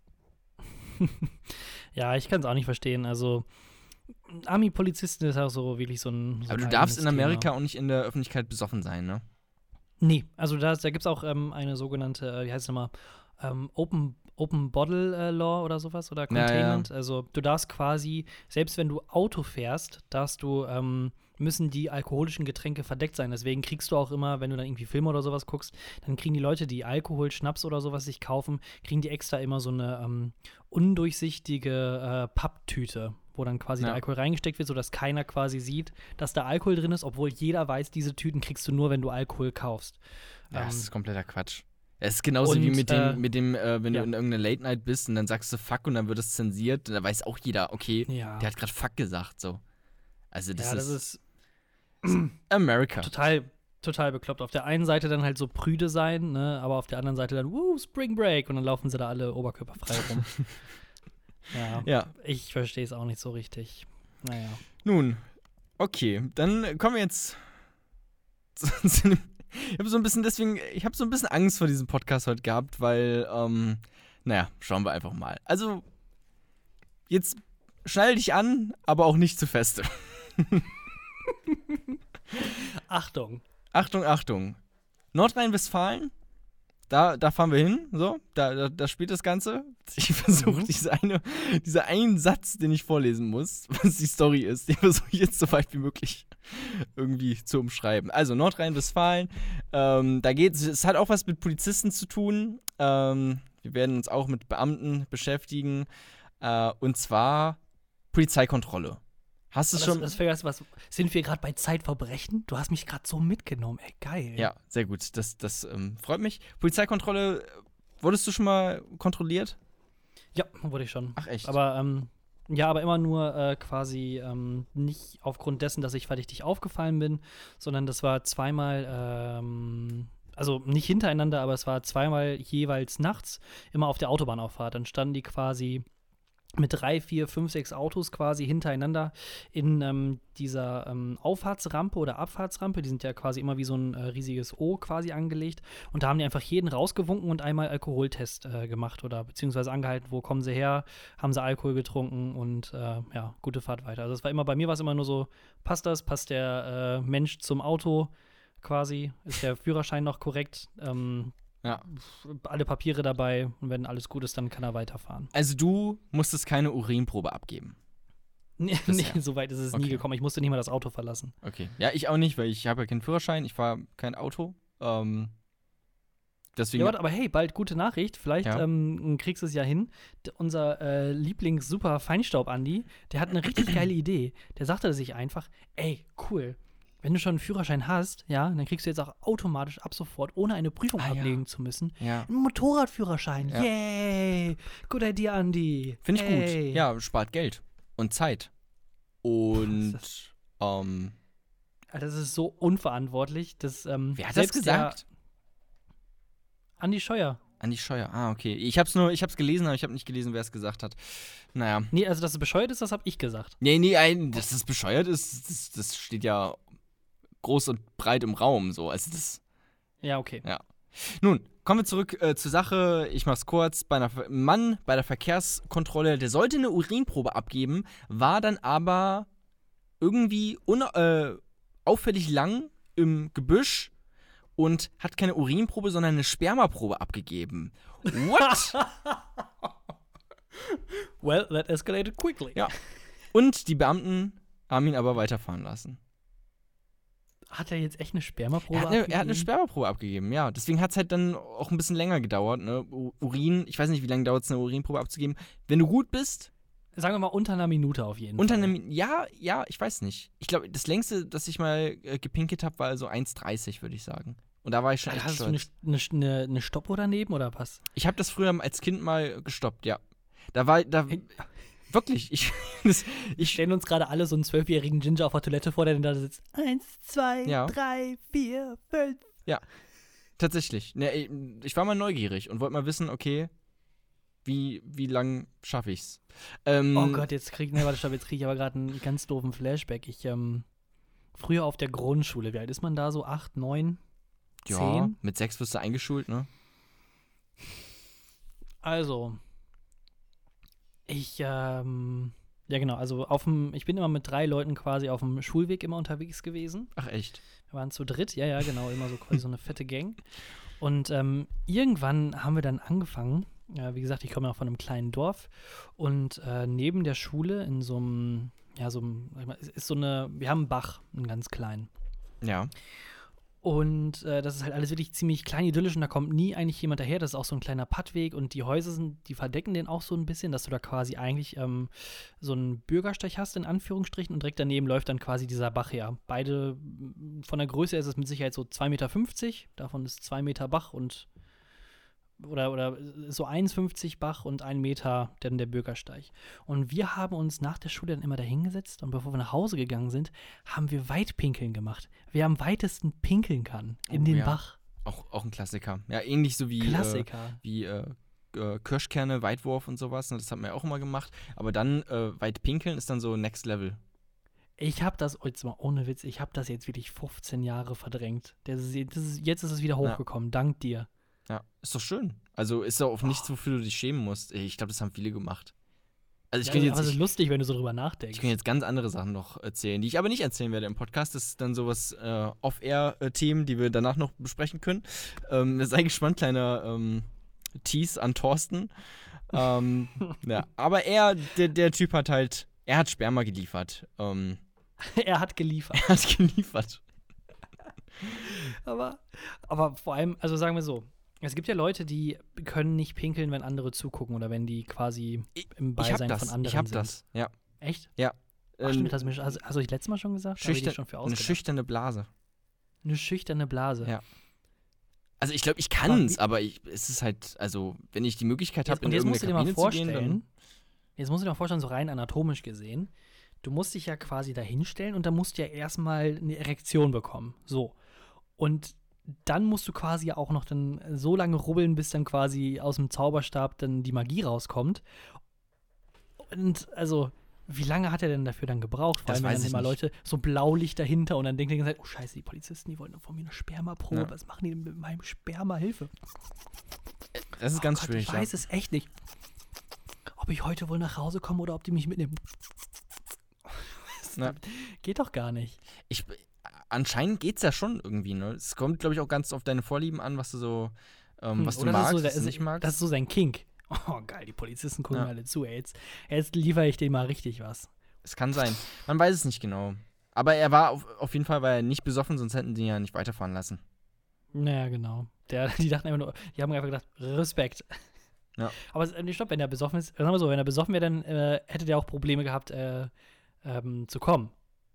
Ja, ich kann es auch nicht verstehen, also Ami-Polizisten ist auch so wirklich so ein so Aber ein du darfst in eigenes Amerika Thema. auch nicht in der Öffentlichkeit besoffen sein, ne? Nee, also da, da gibt es auch ähm, eine sogenannte, äh, wie heißt es nochmal, ähm, Open, Open Bottle äh, Law oder sowas oder Ja, ja. Containment. Also du darfst quasi, selbst wenn du Auto fährst, darfst du, ähm, müssen die alkoholischen Getränke verdeckt sein. Deswegen kriegst du auch immer, wenn du dann irgendwie Filme oder sowas guckst, dann kriegen die Leute, die Alkohol, Schnaps oder sowas sich kaufen, kriegen die extra immer so eine ähm, undurchsichtige äh, Papptüte, wo dann quasi Ja. der Alkohol reingesteckt wird, sodass keiner quasi sieht, dass da Alkohol drin ist, obwohl jeder weiß, diese Tüten kriegst du nur, wenn du Alkohol kaufst. Ja, Ähm, das ist kompletter Quatsch. Es ist genauso und, wie mit dem, äh, mit dem äh, wenn ja. du in irgendeiner Late Night bist und dann sagst du Fuck und dann wird es zensiert, da weiß auch jeder, okay, ja. der hat gerade Fuck gesagt, so. Also das, ja, das ist, ist America. total, total bekloppt. Auf der einen Seite dann halt so prüde sein, ne, aber auf der anderen Seite dann, wuh, Spring Break und dann laufen sie da alle oberkörperfrei rum. ja, Ja, ich verstehe es auch nicht so richtig. Naja. nun, okay, dann kommen wir jetzt zu, zu dem, ich habe so ein bisschen deswegen, ich habe so ein bisschen Angst vor diesem Podcast heute gehabt, weil, ähm, naja, schauen wir einfach mal. Also, jetzt schnall dich an, aber auch nicht zu feste. Achtung. Achtung, Achtung. Nordrhein-Westfalen, da, da fahren wir hin, so, da, da, da spielt das Ganze. Ich versuche Mhm. diese eine, dieser einen Satz, den ich vorlesen muss, was die Story ist, den versuche ich jetzt so weit wie möglich irgendwie zu umschreiben. Also Nordrhein-Westfalen, ähm, da geht es hat auch was mit Polizisten zu tun. Ähm, Wir werden uns auch mit Beamten beschäftigen. Äh, und zwar Polizeikontrolle. Hast du das, schon? Das vergessen, was, sind wir gerade bei Zeitverbrechen? Du hast mich gerade so mitgenommen, ey, geil. Ja, sehr gut. Das, das ähm, freut mich. Polizeikontrolle, wurdest du schon mal kontrolliert? Ja, wurde ich schon. Ach, echt? Aber, ähm, ja, aber immer nur äh, quasi ähm, nicht aufgrund dessen, dass ich verdächtig aufgefallen bin, sondern das war zweimal, ähm, also nicht hintereinander, aber es war zweimal jeweils nachts, immer auf der Autobahnauffahrt. Dann standen die quasi mit drei, vier, fünf, sechs Autos quasi hintereinander in ähm, dieser ähm, Auffahrtsrampe oder Abfahrtsrampe. Die sind ja quasi immer wie so ein äh, riesiges O quasi angelegt. Und da haben die einfach jeden rausgewunken und einmal Alkoholtest äh, gemacht oder beziehungsweise angehalten, wo kommen sie her, haben sie Alkohol getrunken und äh, ja, gute Fahrt weiter. Also es war immer, bei mir war es immer nur so, passt das, passt der äh, Mensch zum Auto quasi, ist der Führerschein noch korrekt, ähm, Ja. alle Papiere dabei und wenn alles gut ist, dann kann er weiterfahren. Also du musstest keine Urinprobe abgeben. Nee, Bisher. nee, so weit ist es Okay. nie gekommen. Ich musste nicht mal das Auto verlassen. Okay. Ja, ich auch nicht, weil ich habe ja keinen Führerschein, ich fahre kein Auto. Ähm, deswegen. Ja, warte, aber hey, bald gute Nachricht. Vielleicht Ja. ähm, kriegst du es ja hin. D unser äh, Lieblings-Super-Feinstaub-Andi, der hat eine richtig geile Idee. Der sagte sich einfach, ey, cool, wenn du schon einen Führerschein hast, ja, dann kriegst du jetzt auch automatisch ab sofort, ohne eine Prüfung Ah, ja. ablegen zu müssen, ja. einen Motorradführerschein. Ja. Yay! Good idea, Andi. Finde ich Hey. gut. Ja, spart Geld und Zeit. Und Das ähm, Alter, das ist so unverantwortlich. Dass, ähm, wer hat das selbst gesagt? Der Andi Scheuer. Andi Scheuer. Ah, okay. Ich hab's nur, ich hab's gelesen, aber ich habe nicht gelesen, wer es gesagt hat. Naja. Nee, also dass es bescheuert ist, das habe ich gesagt. Nee, nee, ein, dass das bescheuert ist, das, das steht ja groß und breit im Raum. So. Also das. Ja, okay. Nun, kommen wir zurück äh, zur Sache. Ich mach's kurz. Bei einer Ver- Mann bei der Verkehrskontrolle, der sollte eine Urinprobe abgeben, war dann aber irgendwie un äh, auffällig lang im Gebüsch und hat keine Urinprobe, sondern eine Spermaprobe abgegeben. What? Well, that escalated quickly. Ja. Und die Beamten haben ihn aber weiterfahren lassen. Hat er jetzt echt eine Spermaprobe Er hat, eine, er hat eine abgegeben? Spermaprobe abgegeben, ja. Deswegen hat es halt dann auch ein bisschen länger gedauert. Ne? U- Urin, ich weiß nicht, wie lange dauert es, eine Urinprobe abzugeben. Wenn du gut bist, Sagen wir mal unter einer Minute auf jeden unter Fall. einem. Ja, ja, ich weiß nicht. Ich glaube, das längste, das ich mal äh, gepinkelt habe, war so eins dreißig, würde ich sagen. Und da war ich schon echt Hast du eine, stolz. eine, eine, eine Stoppuhr daneben oder was? Ich habe das früher als Kind mal gestoppt, ja. Da war, da, Hey. wirklich, ich, das, Wir ich, stellen uns gerade alle so einen zwölfjährigen Ginger auf der Toilette vor, der dann da sitzt. Eins, zwei, Ja. drei, vier, fünf. tatsächlich. Ne, ich, ich war mal neugierig und wollte mal wissen, okay, wie, wie lang schaffe ich's? Ähm, Oh Gott, jetzt krieg, ne, warte, stopp, jetzt krieg ich aber gerade einen ganz doofen Flashback. Ich, ähm, früher auf der Grundschule, wie alt ist man da so? Acht, neun, ja, zehn? mit sechs wirst du eingeschult, ne? Also, ich, ähm, ja genau, also auf dem, ich bin immer mit drei Leuten quasi auf dem Schulweg immer unterwegs gewesen. Ach, echt? Wir waren zu dritt, ja, ja, genau, immer so quasi so eine fette Gang. Und ähm, irgendwann haben wir dann angefangen, äh, wie gesagt, ich komme ja von einem kleinen Dorf und äh, neben der Schule in so einem, ja, so einem, sag ich mal, es ist so eine, wir haben einen Bach, einen ganz kleinen. Ja. Und äh, das ist halt alles wirklich ziemlich klein, idyllisch und da kommt nie eigentlich jemand daher. Das ist auch so ein kleiner Pattweg und die Häuser sind, die verdecken den auch so ein bisschen, dass du da quasi eigentlich ähm, so einen Bürgersteig hast, in Anführungsstrichen, und direkt daneben läuft dann quasi dieser Bach her. Beide, m, von der Größe ist es mit Sicherheit so zwei Meter fünfzig, davon ist zwei Meter Bach und oder, oder so eins Meter fünfzig Bach und ein Meter dann der Bürgersteig. Und wir haben uns nach der Schule dann immer da hingesetzt und bevor wir nach Hause gegangen sind, haben wir Weitpinkeln gemacht. Wer am weitesten pinkeln kann in Oh, den ja. Bach. Auch, auch ein Klassiker. Ja, ähnlich so wie, äh, Klassiker. wie äh, äh, Kirschkerne, Weitwurf und sowas. Ne? Das haben wir auch immer gemacht. Aber dann äh, weit pinkeln ist dann so Next Level. Ich habe das, oh, jetzt mal ohne Witz, ich habe das jetzt wirklich fünfzehn Jahre verdrängt. Das ist, das ist, jetzt ist es wieder hochgekommen, dank dir. Ja, ist doch schön. Also ist doch auch nichts, wofür du dich schämen musst. Ich glaube, das haben viele gemacht. Also ich Ja, könnte aber es jetzt, ist ich, lustig, wenn du so drüber nachdenkst. ich könnte jetzt ganz andere Sachen noch erzählen, die ich aber nicht erzählen werde im Podcast. Das ist dann sowas äh, Off-Air-Themen, die wir danach noch besprechen können. Ähm, sei gespannt, kleiner ähm, Tease an Thorsten. ähm, ja, aber er, der, der Typ hat halt, er hat Sperma geliefert. Ähm, Er hat geliefert. er hat geliefert. aber, aber vor allem, also sagen wir so, Es gibt ja Leute, die können nicht pinkeln, wenn andere zugucken oder wenn die quasi Ich, im ich hab Beisein das. von anderen Ich hab sind. das. Ja. Echt? Ja. Ach, Ähm, stimmt, hast du mir, hast, hast du ich letztes Mal schon gesagt? Da hab ich schüchtern, dich schon für eine ausgedacht. schüchterne Blase. Eine schüchterne Blase. Ja. Also ich glaube, ich Aber kann's, wie- aber ich, es ist halt, also wenn ich die Möglichkeit habe, Jetzt, in und jetzt musst du dir irgendeine mal Kabine zu gehen, vorstellen, dann jetzt musst du dir mal vorstellen, so rein anatomisch gesehen, du musst dich ja quasi da hinstellen und dann musst du ja erstmal eine Erektion bekommen. So. Und dann musst du quasi auch noch dann so lange rubbeln, bis dann quasi aus dem Zauberstab dann die Magie rauskommt. Und also, wie lange hat er denn dafür dann gebraucht? Vor Das allem, wenn weiß dann ich immer nicht. Leute so Blaulicht dahinter und dann denkt die ganze Zeit, oh scheiße, die Polizisten, die wollen von mir eine Spermaprobe. Ja. Was machen die denn mit meinem Sperma? Hilfe. das ist Oh ganz Gott, schwierig. ich weiß es echt nicht. Ob ich heute wohl nach Hause komme oder ob die mich mitnehmen. Das Ja. Geht doch gar nicht. Ich, anscheinend geht's ja schon irgendwie, ne? Es kommt, glaube ich, auch ganz auf deine Vorlieben an, was du so, ähm, Hm, was du oder das ist magst, so, was der- du nicht magst. Das ist so sein Kink. Oh, geil, die Polizisten gucken Ja. mir alle zu. Ey, jetzt, jetzt liefere ich denen mal richtig was. Es kann sein. Man weiß es nicht genau. Aber er war auf, auf jeden Fall war er nicht besoffen, sonst hätten die ihn ja nicht weiterfahren lassen. Naja, genau. Der, die dachten einfach nur, die haben einfach gedacht, Respekt. Ja. Aber es- nee, stopp, wenn er besoffen ist, sagen wir so, wenn er besoffen wäre, dann äh, hätte der auch Probleme gehabt, äh, ähm, zu kommen.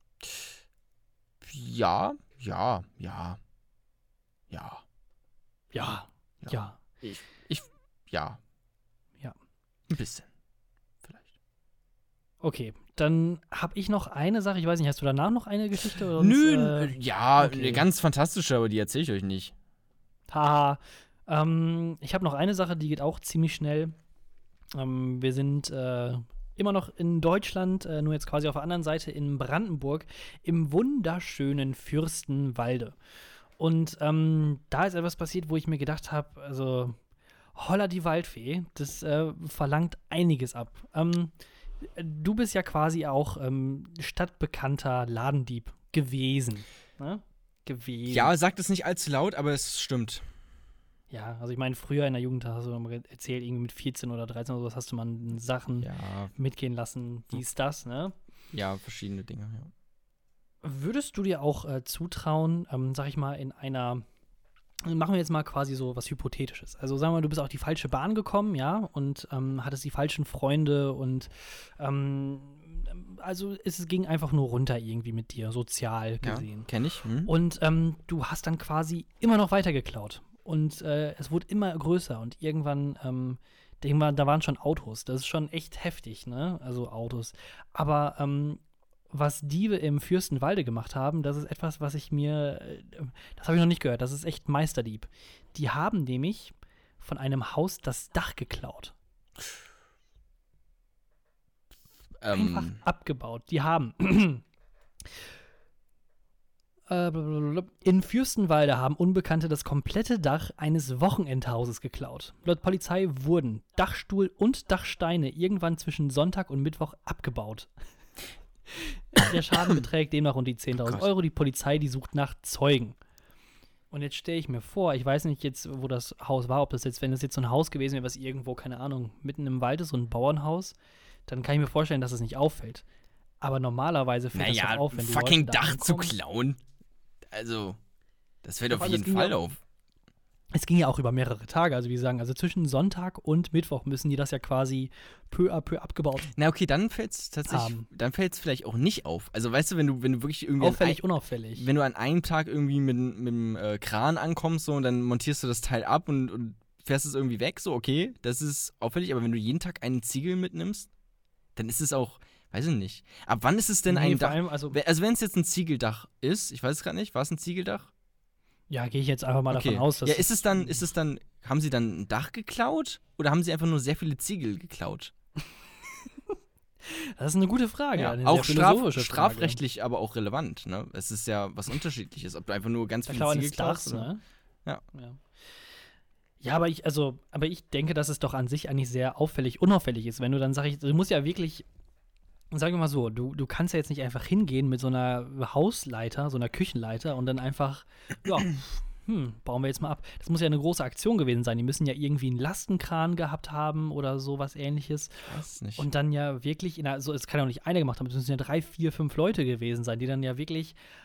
Ja, ja, ja. Ja, Ja, Ja. ja. ja. Ja. Ein bisschen. Vielleicht. Okay, dann habe ich noch eine Sache. Ich weiß nicht, hast du danach noch eine Geschichte? Oder sonst, Nö, äh, äh, ja, okay. eine ganz fantastische, aber die erzähle ich euch nicht. Haha. Ähm, ich habe noch eine Sache, die geht auch ziemlich schnell. Ähm, wir sind äh, immer noch in Deutschland, äh, nur jetzt quasi auf der anderen Seite in Brandenburg, im wunderschönen Fürstenwalde. Und ähm, da ist etwas passiert, wo ich mir gedacht habe, also holla die Waldfee, das äh, verlangt einiges ab. Ähm, du bist ja quasi auch ähm, stadtbekannter Ladendieb gewesen. Ne? Gewesen. Ja, sagt es nicht allzu laut, aber es stimmt. Ja, also ich meine, früher in der Jugend hast du immer erzählt, irgendwie mit vierzehn oder dreizehn oder sowas hast du mal Sachen Ja, mitgehen lassen, dies, das, ne? ja, verschiedene Dinge, ja. Würdest du dir auch äh, zutrauen, ähm, sag ich mal, in einer, machen wir jetzt mal quasi so was Hypothetisches. Also sagen wir mal, du bist auf die falsche Bahn gekommen, ja, und ähm, hattest die falschen Freunde und ähm, also es ging einfach nur runter irgendwie mit dir, sozial gesehen. Ja, kenne ich. Hm? Und ähm, du hast dann quasi immer noch weiter geklaut. Und äh, es wurde immer größer und irgendwann, ähm, irgendwann, da waren schon Autos. Das ist schon echt heftig, ne? Also Autos. Aber ähm, was Diebe im Fürstenwalde gemacht haben, das ist etwas, was ich mir, äh, das habe ich noch nicht gehört. Das ist echt Meisterdieb. Die haben nämlich von einem Haus das Dach geklaut. Einfach Ähm, abgebaut. Die haben äh, blablabla. In Fürstenwalde haben Unbekannte das komplette Dach eines Wochenendhauses geklaut. Laut Polizei wurden Dachstuhl und Dachsteine irgendwann zwischen Sonntag und Mittwoch abgebaut. Der Schaden beträgt demnach rund die zehntausend Gott. Euro. Die Polizei, die sucht nach Zeugen. Und jetzt stelle ich mir vor, ich weiß nicht jetzt, wo das Haus war, ob das jetzt, wenn das jetzt so ein Haus gewesen wäre, was irgendwo, keine Ahnung, mitten im Wald ist, so ein Bauernhaus, dann kann ich mir vorstellen, dass es nicht auffällt. Aber normalerweise fällt naja, das doch auf, wenn die fucking Leute da Dach zu ankommen. klauen. Also, das fällt Ja, auf vor allem, das jeden ging Fall ja- auf. Es ging ja auch über mehrere Tage, also wie sagen, also zwischen Sonntag und Mittwoch müssen die das ja quasi peu à peu abgebaut. Na okay, dann fällt es tatsächlich, Haben. dann fällt es vielleicht auch nicht auf. Also weißt du, wenn du, wenn du wirklich irgendwie Auffällig, an unauffällig. ein, wenn du an einem Tag irgendwie mit, mit dem äh, Kran ankommst so, und dann montierst du das Teil ab und, und fährst es irgendwie weg, so okay, das ist auffällig, aber wenn du jeden Tag einen Ziegel mitnimmst, dann ist es auch, weiß ich nicht. Ab wann ist es denn Nee, ein vor Dach? allem, also, We- Also wenn es jetzt ein Ziegeldach ist, ich weiß es gerade nicht, war es ein Ziegeldach? ja, gehe ich jetzt einfach mal Okay. davon aus, dass Ja, ist es dann, ist es dann, haben sie dann ein Dach geklaut oder haben sie einfach nur sehr viele Ziegel geklaut? das ist eine gute Frage. Ja, eine auch sehr straf, philosophische Frage. strafrechtlich, aber auch relevant. Ne? Es ist ja was Unterschiedliches, ob du einfach nur ganz Der viele Klau Ziegel eines klaust. Dachs, oder- ne? Ja. ja. Ja, aber ich, also, aber ich denke, dass es doch an sich eigentlich sehr auffällig, unauffällig ist. Wenn du dann, sag ich, du musst ja wirklich, sagen wir mal so, du, du kannst ja jetzt nicht einfach hingehen mit so einer Hausleiter, so einer Küchenleiter und dann einfach, ja, hm, bauen wir jetzt mal ab. Das muss ja eine große Aktion gewesen sein. Die müssen ja irgendwie einen Lastenkran gehabt haben oder sowas ähnliches. Weiß nicht. Und dann ja wirklich, in einer, also es kann ja auch nicht einer gemacht haben, es müssen ja drei, vier, fünf Leute gewesen sein, die dann ja wirklich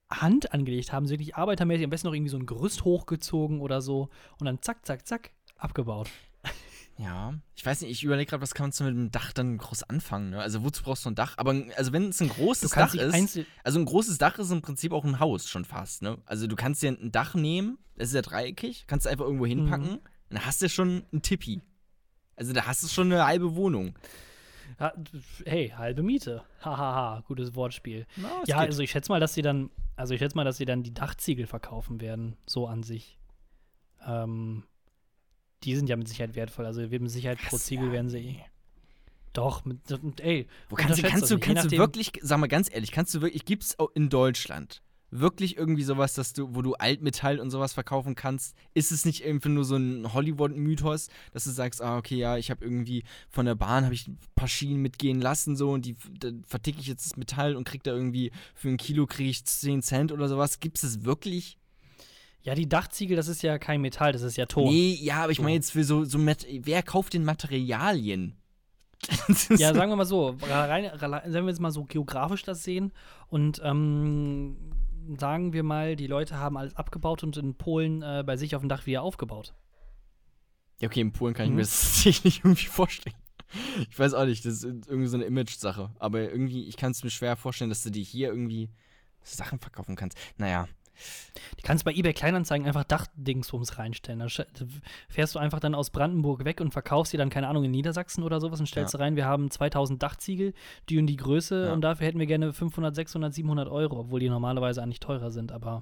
Hand angelegt haben, so wirklich arbeitermäßig, am besten noch irgendwie so ein Gerüst hochgezogen oder so und dann zack, zack, zack, abgebaut. Ja, ich weiß nicht, ich überlege gerade, was kannst du mit dem Dach dann groß anfangen, ne? Also wozu brauchst du ein Dach? Aber also wenn es ein großes Du kannst Dach dich ist, einzel- also ein großes Dach ist im Prinzip auch ein Haus schon fast, ne? Also du kannst dir ein Dach nehmen, das ist ja dreieckig, kannst du einfach irgendwo hinpacken, Mhm. dann hast du schon ein Tippi. Also da hast du schon eine halbe Wohnung. Ja, hey, halbe Miete. Hahaha, gutes Wortspiel. Na, es Ja, geht. also ich schätze mal, dass sie dann, also ich schätze mal, dass sie dann die Dachziegel verkaufen werden, so an sich. Ähm, die sind ja mit Sicherheit wertvoll. Also mit Sicherheit pro Was? Ziegel Ja, werden sie. nee. Doch, mit, ey. Wo kannst, du, unterschätzt kannst das du, nicht. Je kannst du nachdem- wirklich, sag mal ganz ehrlich, kannst du wirklich, gibt's auch in Deutschland wirklich irgendwie sowas, dass du, wo du Altmetall und sowas verkaufen kannst? Ist es nicht irgendwie nur so ein Hollywood-Mythos, dass du sagst, ah, okay, ja, ich habe irgendwie von der Bahn, habe ich ein paar Schienen mitgehen lassen so und die dann verticke ich jetzt das Metall und krieg da irgendwie für ein Kilo kriege ich zehn Cent oder sowas. Gibt es das wirklich? Ja, die Dachziegel, das ist ja kein Metall, das ist ja Ton. Nee, ja, aber ich So. meine jetzt für so, so Mat- wer kauft denn Materialien? Ja, sagen wir mal so, rein, rein, wenn wir jetzt mal so geografisch das sehen und ähm, sagen wir mal, die Leute haben alles abgebaut und in Polen äh, bei sich auf dem Dach wieder aufgebaut. Ja, okay, in Polen kann ich Mhm. mir das tatsächlich irgendwie vorstellen. Ich weiß auch nicht, das ist irgendwie so eine Image-Sache. Aber irgendwie, ich kann es mir schwer vorstellen, dass du dir hier irgendwie Sachen verkaufen kannst. Naja, Die kannst bei eBay Kleinanzeigen einfach Dachdingsbums reinstellen. Da sch- fährst du einfach dann aus Brandenburg weg und verkaufst die dann, keine Ahnung, in Niedersachsen oder sowas und stellst Ja. du rein, wir haben zweitausend Dachziegel, die und die Größe Ja. und dafür hätten wir gerne fünfhundert, sechshundert, siebenhundert Euro, obwohl die normalerweise eigentlich teurer sind, aber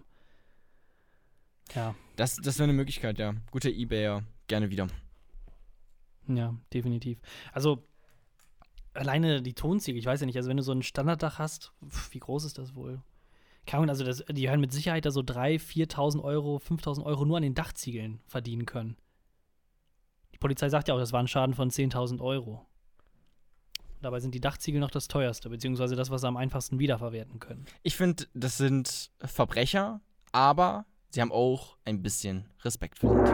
ja, das, das wäre eine Möglichkeit, ja. Guter Ebayer, gerne wieder. ja, definitiv. Also alleine die Tonziegel, ich weiß ja nicht, also wenn du so ein Standarddach hast, pf, wie groß ist das wohl? Keine Ahnung, also das, die hören mit Sicherheit da so dreitausend, viertausend Euro, fünftausend Euro nur an den Dachziegeln verdienen können. Die Polizei sagt ja auch, das war ein Schaden von zehntausend Euro. Dabei sind die Dachziegel noch das teuerste, beziehungsweise das, was sie am einfachsten wiederverwerten können. Ich finde, das sind Verbrecher, aber sie haben auch ein bisschen Respekt verdient.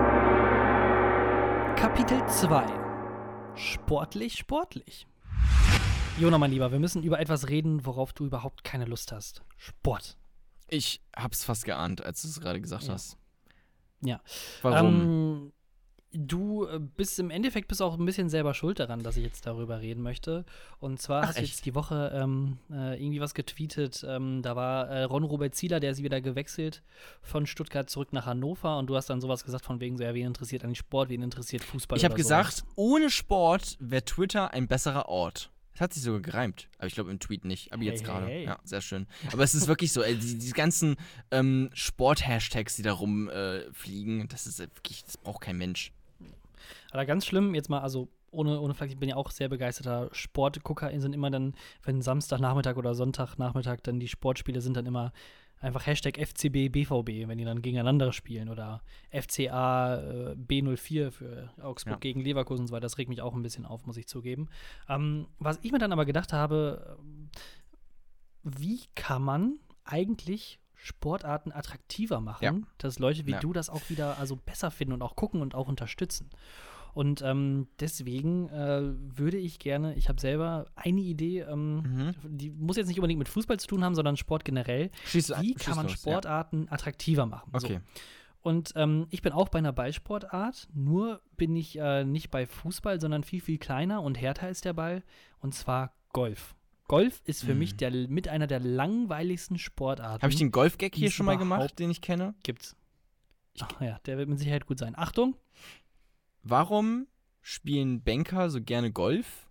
Kapitel zwei. Sportlich, sportlich. Jona, mein Lieber, wir müssen über etwas reden, worauf du überhaupt keine Lust hast. Sport. Ich hab's fast geahnt, als du es gerade gesagt Ja. hast. Ja. Warum? Ähm, du äh, bist im Endeffekt bist auch ein bisschen selber schuld daran, dass ich jetzt darüber reden möchte. Und zwar Ach, hast du echt? jetzt die Woche ähm, äh, irgendwie was getweetet. Ähm, da war äh, Ron-Robert Zieler, der ist wieder gewechselt von Stuttgart zurück nach Hannover. Und du hast dann sowas gesagt von wegen so, ja, wen interessiert eigentlich Sport, wen interessiert Fußball Ich habe oder gesagt, sowas. ohne Sport wäre Twitter ein besserer Ort. Es hat sich sogar gereimt, aber ich glaube im Tweet nicht. Aber Hey, jetzt hey, gerade. hey. Ja, sehr schön. Aber es ist wirklich so, ey, die, diese ganzen ähm, Sport-Hashtags, die da rumfliegen, äh, fliegen, das ist wirklich, das braucht kein Mensch. Aber ganz schlimm, jetzt mal, also ohne, ohne Flachs, ich bin ja auch sehr begeisterter Sportgucker, sind immer dann, wenn Samstagnachmittag oder Sonntagnachmittag dann die Sportspiele sind, dann immer einfach Hashtag F C B B V B, wenn die dann gegeneinander spielen oder F C A äh, B null vier für Augsburg Ja. gegen Leverkusen und so weiter. Das regt mich auch ein bisschen auf, muss ich zugeben. Ähm, was ich mir dann aber gedacht habe, ähm, wie kann man eigentlich Sportarten attraktiver machen, Ja. dass Leute wie Ja. du das auch wieder also besser finden und auch gucken und auch unterstützen. Und ähm, deswegen äh, würde ich gerne, ich habe selber eine Idee, ähm, Mhm. die muss jetzt nicht unbedingt mit Fußball zu tun haben, sondern Sport generell. Schieß, Wie schieß kann man los, Sportarten attraktiver machen? Ja. So. Okay. Und ähm, ich bin auch bei einer Ballsportart, nur bin ich äh, nicht bei Fußball, sondern viel, viel kleiner und härter ist der Ball, und zwar Golf. Golf ist für Mhm. mich der, mit einer der langweiligsten Sportarten. Habe ich den Golf-Gag die hier es schon mal gemacht, überhaupt den ich kenne? gibt's. Ach ja, der wird mit Sicherheit gut sein. Achtung, Warum spielen Banker so gerne Golf?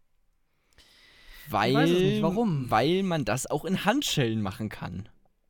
Weil, weiß es nicht, warum? Weil man das auch in Handschellen machen kann.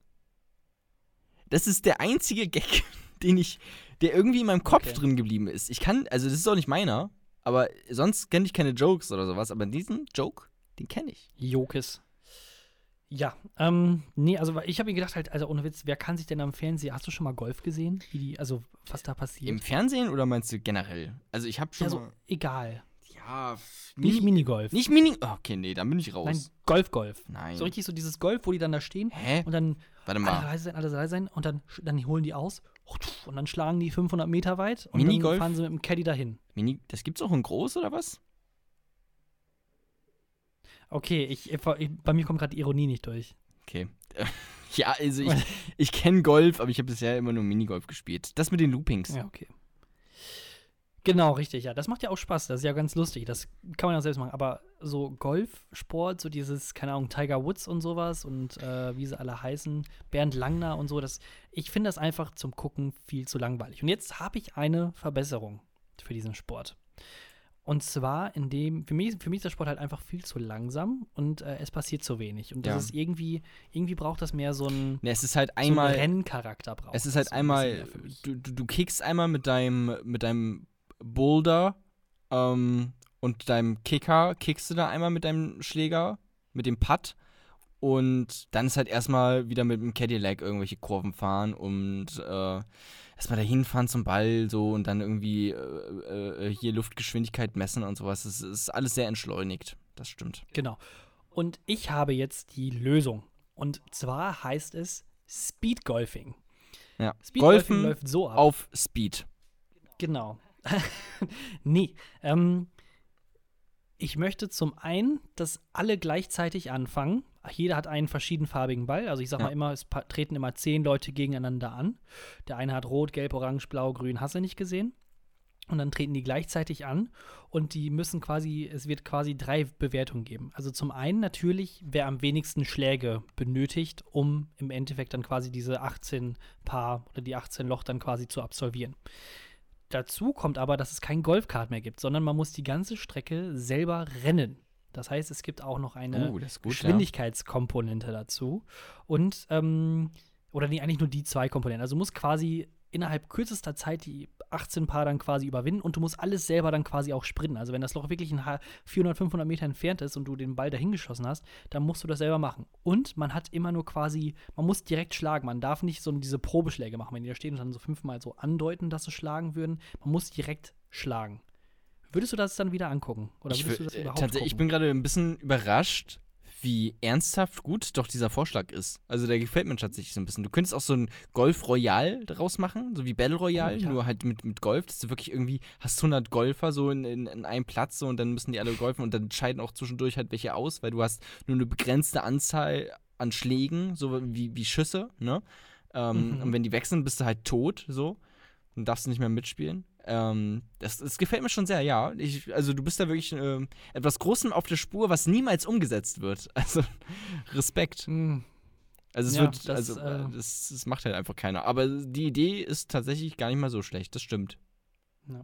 Das ist der einzige Gag, den ich, der irgendwie in meinem Kopf Okay. drin geblieben ist. Ich kann, also das ist auch nicht meiner, aber sonst kenne ich keine Jokes oder sowas, aber diesen Joke, den kenne ich. Jokes. Ja, ähm, nee, also ich habe mir gedacht halt, also ohne Witz, wer kann sich denn am Fernsehen, hast du schon mal Golf gesehen? Wie die, also was da passiert? Im Fernsehen oder meinst du generell? Also ich habe schon Also mal, egal. ja, f- Nicht Mini- Minigolf. nicht Mini, oh, okay, nee, dann bin ich raus. Nein, Golf-Golf. Nein. So richtig so dieses Golf, wo die dann da stehen Hä? und dann Warte alle mal. leise sein, alle leise sein und dann, dann holen die aus und dann schlagen die fünfhundert Meter weit und Minigolf? dann fahren sie mit dem Caddy dahin. Mini, das gibt's auch in groß oder was? Okay, ich, ich, bei mir kommt gerade die Ironie nicht durch. Okay. Ja, also ich, ich kenne Golf, aber ich habe bisher immer nur Minigolf gespielt. Das mit den Loopings. Ja, okay. Genau, richtig, ja. Das macht ja auch Spaß. Das ist ja ganz lustig. Das kann man ja selbst machen. Aber so Golfsport, so dieses, keine Ahnung, Tiger Woods und sowas und äh, wie sie alle heißen, Bernd Langner und so, das, ich finde das einfach zum Gucken viel zu langweilig. Und jetzt habe ich eine Verbesserung für diesen Sport. Und zwar, indem, für mich, für mich ist der Sport halt einfach viel zu langsam und äh, es passiert zu wenig. Und das Ja. ist irgendwie, irgendwie braucht das mehr so einen, Ne, es ist halt so einen einmal. Renncharakter braucht. Es ist das halt so ein bisschen einmal, mehr für mich. du, du, du kickst einmal mit deinem, mit deinem Boulder ähm, und deinem Kicker, kickst du da einmal mit deinem Schläger, mit dem Putt und dann ist halt erstmal wieder mit dem Cadillac irgendwelche Kurven fahren und äh, erstmal dahin fahren zum Ball so und dann irgendwie äh, äh, hier Luftgeschwindigkeit messen und sowas. Das ist alles sehr entschleunigt, das stimmt. Genau. Und ich habe jetzt die Lösung. Und zwar heißt es Speedgolfing. Ja. Speedgolfing Golfen läuft so ab. auf Speed. Genau. nee. Ähm, ich möchte zum einen, dass alle gleichzeitig anfangen. Jeder hat einen verschiedenfarbigen Ball. Also ich sag Ja. mal immer, es pa- treten immer zehn Leute gegeneinander an. Der eine hat rot, gelb, orange, blau, grün, hast du nicht gesehen. Und dann treten die gleichzeitig an und die müssen quasi, es wird quasi drei Bewertungen geben. Also zum einen natürlich, wer am wenigsten Schläge benötigt, um im Endeffekt dann quasi diese achtzehn Paar oder die achtzehn Loch dann quasi zu absolvieren. Dazu kommt aber, dass es kein Golfkart mehr gibt, sondern man muss die ganze Strecke selber rennen. Das heißt, es gibt auch noch eine Oh, das ist gut, Geschwindigkeitskomponente dazu. Und, ähm, oder nee, eigentlich nur die zwei Komponenten. Also du musst quasi innerhalb kürzester Zeit die achtzehn Paar dann quasi überwinden und du musst alles selber dann quasi auch sprinten. Also wenn das Loch wirklich ein Ha- vierhundert, fünfhundert Meter entfernt ist und du den Ball dahin geschossen hast, dann musst du das selber machen. Und man hat immer nur quasi, man muss direkt schlagen. Man darf nicht so diese Probeschläge machen, wenn die da stehen und dann so fünfmal so andeuten, dass sie schlagen würden. Man muss direkt schlagen. Würdest du das dann wieder angucken? Oder Ich, würdest wür- du das äh, überhaupt tatsächlich, ich gucken? bin gerade ein bisschen überrascht, wie ernsthaft gut doch dieser Vorschlag ist. Also der gefällt mir tatsächlich so ein bisschen. Du könntest auch so ein Golf Royale daraus machen, so wie Battle Royale, Oh, ja. nur halt mit, mit Golf, dass du wirklich irgendwie hast hundert Golfer so in, in, in einem Platz so und dann müssen die alle golfen und dann scheiden auch zwischendurch halt welche aus, weil du hast nur eine begrenzte Anzahl an Schlägen, so wie, wie Schüsse, ne? Ähm, Mhm. Und wenn die wechseln, bist du halt tot, so. Dann darfst du nicht mehr mitspielen. Ähm, das, das gefällt mir schon sehr, ja. Ich, also du bist da wirklich ähm, etwas Großem auf der Spur, was niemals umgesetzt wird. Also Respekt. Hm, Also es Ja, wird, das, also äh, das, das macht halt einfach keiner. Aber die Idee ist tatsächlich gar nicht mal so schlecht, das stimmt. ja.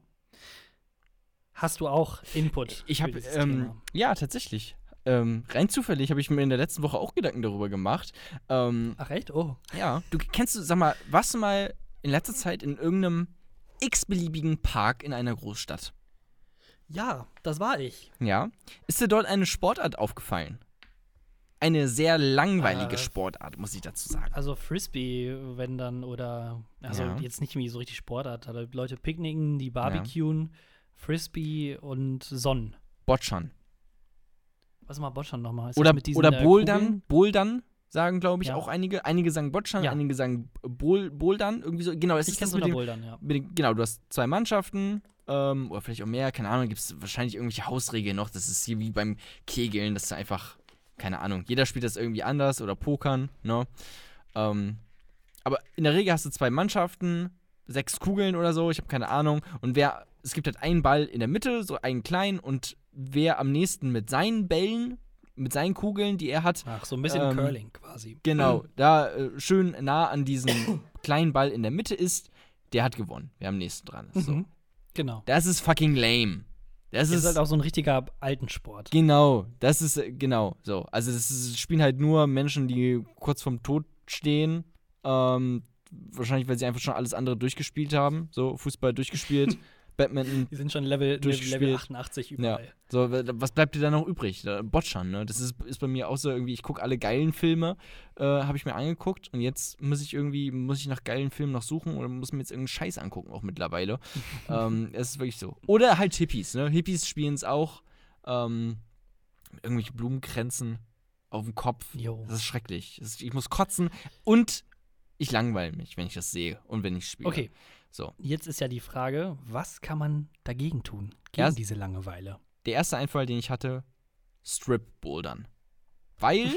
Hast du auch Input? Ich für habe, dieses ähm, Thema? ja, tatsächlich. Ähm, rein zufällig habe ich mir in der letzten Woche auch Gedanken darüber gemacht. Ähm, Ach echt? Oh. ja, du kennst du, sag mal, warst du mal in letzter Zeit in irgendeinem x-beliebigen Park in einer Großstadt? Ja, das war ich. Ja. Ist dir dort eine Sportart aufgefallen? Eine sehr langweilige Äh, Sportart, muss ich dazu sagen. Also Frisbee, wenn dann, oder, also Ja. jetzt nicht irgendwie so richtig Sportart, aber die Leute picknicken, die barbecuen, Frisbee und Sonnen. Boccian. Was mal Boccian nochmal? Ist Oder, das mit diesen, oder äh, Bouldern. Kugeln? Bouldern sagen, glaube ich, Ja. auch einige. Einige sagen Boccian, Ja. einige sagen Boul- Bouldern. Irgendwie so. Genau, es Ich ist kenne das so mit eine dem, Bouldern, ja. mit dem. Genau, du hast zwei Mannschaften. Ähm, oder vielleicht auch mehr, keine Ahnung. Gibt es wahrscheinlich irgendwelche Hausregeln noch. Das ist hier wie beim Kegeln, dass du einfach. Keine Ahnung. Jeder spielt das irgendwie anders oder Pokern, ne? Ähm, aber in der Regel hast du zwei Mannschaften, sechs Kugeln oder so, ich habe keine Ahnung. Und wer, es gibt halt einen Ball in der Mitte, so einen kleinen, und wer am nächsten mit seinen Bällen, mit seinen Kugeln, die er hat, Ach, so ein bisschen Ähm, Curling quasi. genau, da äh, schön nah an diesem kleinen Ball in der Mitte ist, der hat gewonnen. Wer am nächsten dran ist. So. Mhm. Genau. Das ist fucking lame. Das Das ist, ist halt auch so ein richtiger Altensport. genau, das ist, äh, genau, so. Also das ist, spielen halt nur Menschen, die kurz vorm Tod stehen. Ähm, wahrscheinlich, weil sie einfach schon alles andere durchgespielt haben. So, Fußball durchgespielt, Badminton. Die sind schon Level, Durchgespielt. Level achtundachtzig überall. So, w- was bleibt dir da noch übrig? Da- Boccian, ne? Das ist, ist bei mir auch so irgendwie, ich gucke alle geilen Filme, äh, habe ich mir angeguckt und jetzt muss ich irgendwie, muss ich nach geilen Filmen noch suchen oder muss mir jetzt irgendeinen Scheiß angucken, auch mittlerweile. ähm, es ist wirklich so. Oder halt Hippies, ne? Hippies spielen es auch. Ähm, irgendwelche Blumenkränzen auf dem Kopf. Jo. Das ist schrecklich. Das ist, ich muss kotzen und ich langweile mich, wenn ich das sehe und wenn ich spiele. Okay, So. jetzt ist ja die Frage, was kann man dagegen tun? Gegen Erst- diese Langeweile. Der erste Einfall, den ich hatte, Strip-Bouldern. Weil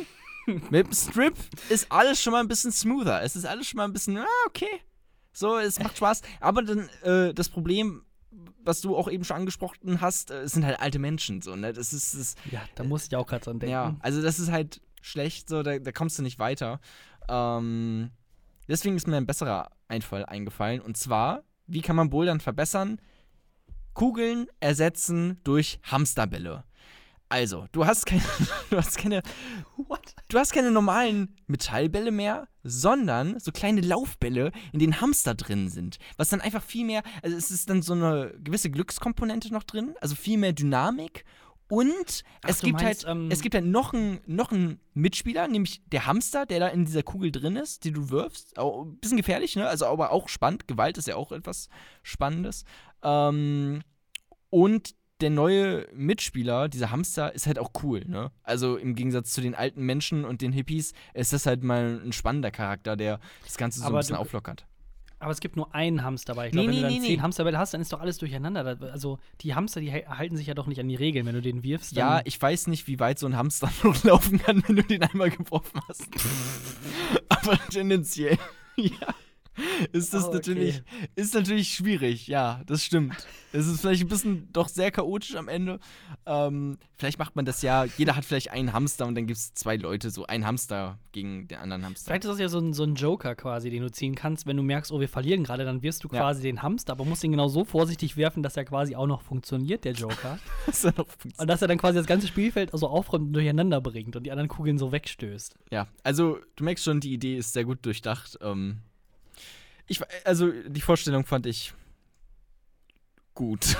Mit dem Strip ist alles schon mal ein bisschen smoother. Es ist alles schon mal ein bisschen, ah, okay. So, es macht Spaß. Aber dann, äh, das Problem, was du auch eben schon angesprochen hast, äh, es sind halt alte Menschen, so, ne? Das ist, das, Ja, da muss ich auch gerade dran denken. ja, also das ist halt schlecht, so, da, da kommst du nicht weiter. Ähm, deswegen ist mir ein besserer Einfall eingefallen. Und zwar, wie kann man Bouldern verbessern? Kugeln ersetzen durch Hamsterbälle. Also, du hast keine, du hast keine, What? du hast keine normalen Metallbälle mehr, sondern so kleine Laufbälle, in denen Hamster drin sind. Was dann einfach viel mehr, also es ist dann so eine gewisse Glückskomponente noch drin, also viel mehr Dynamik. Und Ach, es du gibt meinst, halt, ähm, es gibt halt noch einen noch einen Mitspieler, nämlich der Hamster, der da in dieser Kugel drin ist, die du wirfst. Auch ein bisschen gefährlich, ne? Also aber auch spannend. Gewalt ist ja auch etwas Spannendes. Ähm, und der neue Mitspieler, dieser Hamster, ist halt auch cool, ne? Also im Gegensatz zu den alten Menschen und den Hippies ist das halt mal ein spannender Charakter, der das Ganze so Aber ein bisschen du- auflockert. Aber es gibt nur einen Hamster dabei. Ich Nee, glaube, wenn nee, du dann nee, zehn nee. Hamsterbälle hast, dann ist doch alles durcheinander. Da- Also die Hamster, die hal- halten sich ja doch nicht an die Regeln. Wenn du den wirfst, dann Ja, ich weiß nicht, wie weit so ein Hamster noch laufen kann, wenn du den einmal geworfen hast. Aber tendenziell, ja, ist das Oh, okay. natürlich, ist natürlich schwierig. Ja, das stimmt. Es ist vielleicht ein bisschen doch sehr chaotisch am Ende. Ähm, vielleicht macht man das ja, jeder hat vielleicht einen Hamster und dann gibt es zwei Leute, so ein Hamster gegen den anderen Hamster. Vielleicht ist das ja so ein, so ein Joker quasi, den du ziehen kannst. Wenn du merkst, oh, wir verlieren gerade, dann wirfst du Ja. quasi den Hamster, aber musst ihn genau so vorsichtig werfen, dass er quasi auch noch funktioniert, der Joker. Das ist noch- Und dass er dann quasi das ganze Spielfeld also aufräumt und durcheinander bringt und die anderen Kugeln so wegstößt. Ja, also du merkst schon, die Idee ist sehr gut durchdacht. Ähm, ich, also die Vorstellung fand ich gut.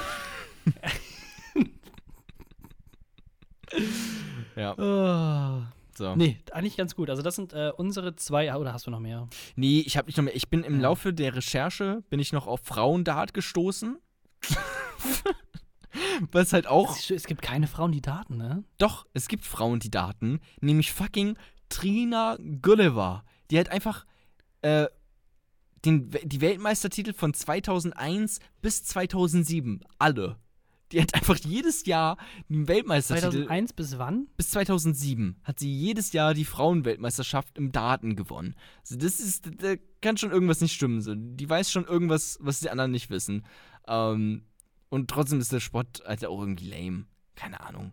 Ja, Oh. so. Nee, eigentlich ganz gut. Also das sind äh, unsere zwei, oder hast du noch mehr? Nee, ich habe nicht noch mehr. Ich bin im Ja. Laufe der Recherche bin ich noch auf Frauendart gestoßen. Was halt auch. Es, es gibt keine Frauen, die Daten, ne? Doch, es gibt Frauen, die daten, nämlich fucking Trina Gulliver. Die hat einfach äh, den, die Weltmeistertitel von zweitausendeins bis zweitausendsieben. Alle. Die hat einfach jedes Jahr den Weltmeistertitel. zweitausendeins bis wann? Bis zweitausendsieben hat sie jedes Jahr die Frauenweltmeisterschaft im Daten gewonnen. Also das ist, da kann schon irgendwas nicht stimmen. So. Die weiß schon irgendwas, was die anderen nicht wissen. Ähm, und trotzdem ist der Sport halt auch irgendwie lame. Keine Ahnung.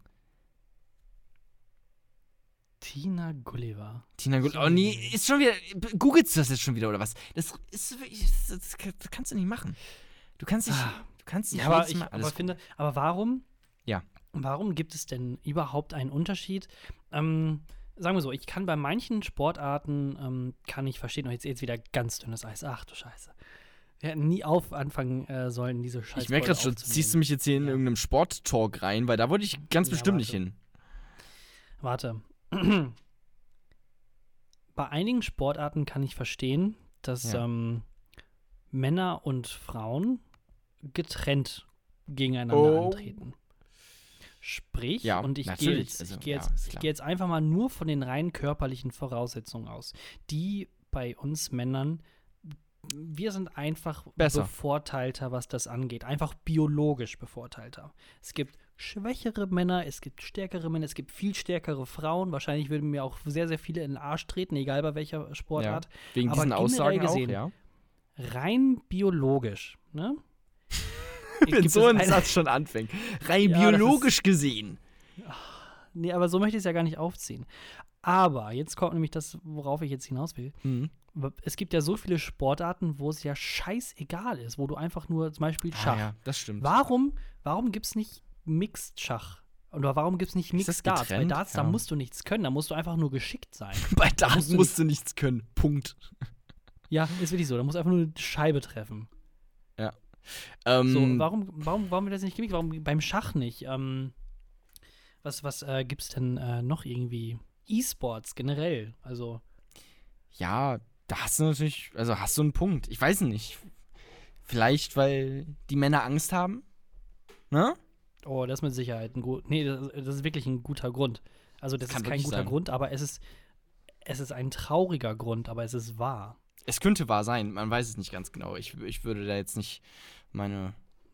Tina Gulliver. Tina Gulliver. Oh nee, ist schon wieder. Googelst du das jetzt schon wieder oder was? Das ist wirklich. Das, das kannst du nicht machen. Du kannst nicht. Ah. Du kannst nicht Ja, aber jedes ich Mal alles aber finde, aber warum? Ja. Warum gibt es denn überhaupt einen Unterschied? Ähm, sagen wir so, ich kann bei manchen Sportarten, ähm, kann ich verstehen, und jetzt, jetzt wieder ganz dünnes Eis. Ach du Scheiße. Wir hätten nie auf anfangen äh, sollen, diese Scheiße. Ich merke gerade schon, ziehst du mich jetzt hier in Ja. irgendeinem Sport-Talk rein, weil da wollte ich ganz Ja, bestimmt warte. nicht hin. Warte. Bei einigen Sportarten kann ich verstehen, dass Ja. ähm, Männer und Frauen getrennt gegeneinander Oh. antreten. Sprich, Ja, und ich gehe natürlich. jetzt, Also, ich gehe ja, jetzt, ist ich klar. gehe jetzt einfach mal nur von den rein körperlichen Voraussetzungen aus, die bei uns Männern, wir sind einfach Besser. bevorteilter, was das angeht. Einfach biologisch bevorteilter. Es gibt schwächere Männer, es gibt stärkere Männer, es gibt viel stärkere Frauen. Wahrscheinlich würden mir auch sehr, sehr viele in den Arsch treten, egal bei welcher Sportart. Wegen Aber diesen generell Aussagen gesehen, auch, ja. Rein biologisch, ne? Wenn Gibt so es ein eine- Satz schon anfängt. Rein Ja, das biologisch gesehen. Nee, aber so möchte ich es ja gar nicht aufziehen. Aber jetzt kommt nämlich das, worauf ich jetzt hinaus will. Mhm. Es gibt ja so viele Sportarten, wo es ja scheißegal ist, wo du einfach nur zum Beispiel Schach. Ah, ja, das stimmt. Warum, warum gibt es nicht Mixed Schach? Oder warum gibt es nicht Ist das Mixed Darts? Bei getrennt? Darts, Ja. da musst du nichts können, da musst du einfach nur geschickt sein. Bei Darts musst du musst du nichts können. Punkt. Ja, ist wirklich so. Da musst du einfach nur eine Scheibe treffen. Ähm, So, warum, warum, warum wird das nicht gemixt? Warum beim Schach nicht? Ähm, was was äh, gibt es denn äh, noch irgendwie? E-Sports generell. Also, Ja, da hast du natürlich, also hast du einen Punkt. Ich weiß nicht. Vielleicht, weil die Männer Angst haben? Ne? oh, das ist mit Sicherheit ein gut. Nee, das, das ist wirklich ein guter Grund. Also, das Kann ist kein wirklich guter sein. Grund, aber es ist, es ist ein trauriger Grund, aber es ist wahr. Es könnte wahr sein, man weiß es nicht ganz genau. Ich, ich würde da jetzt nicht meine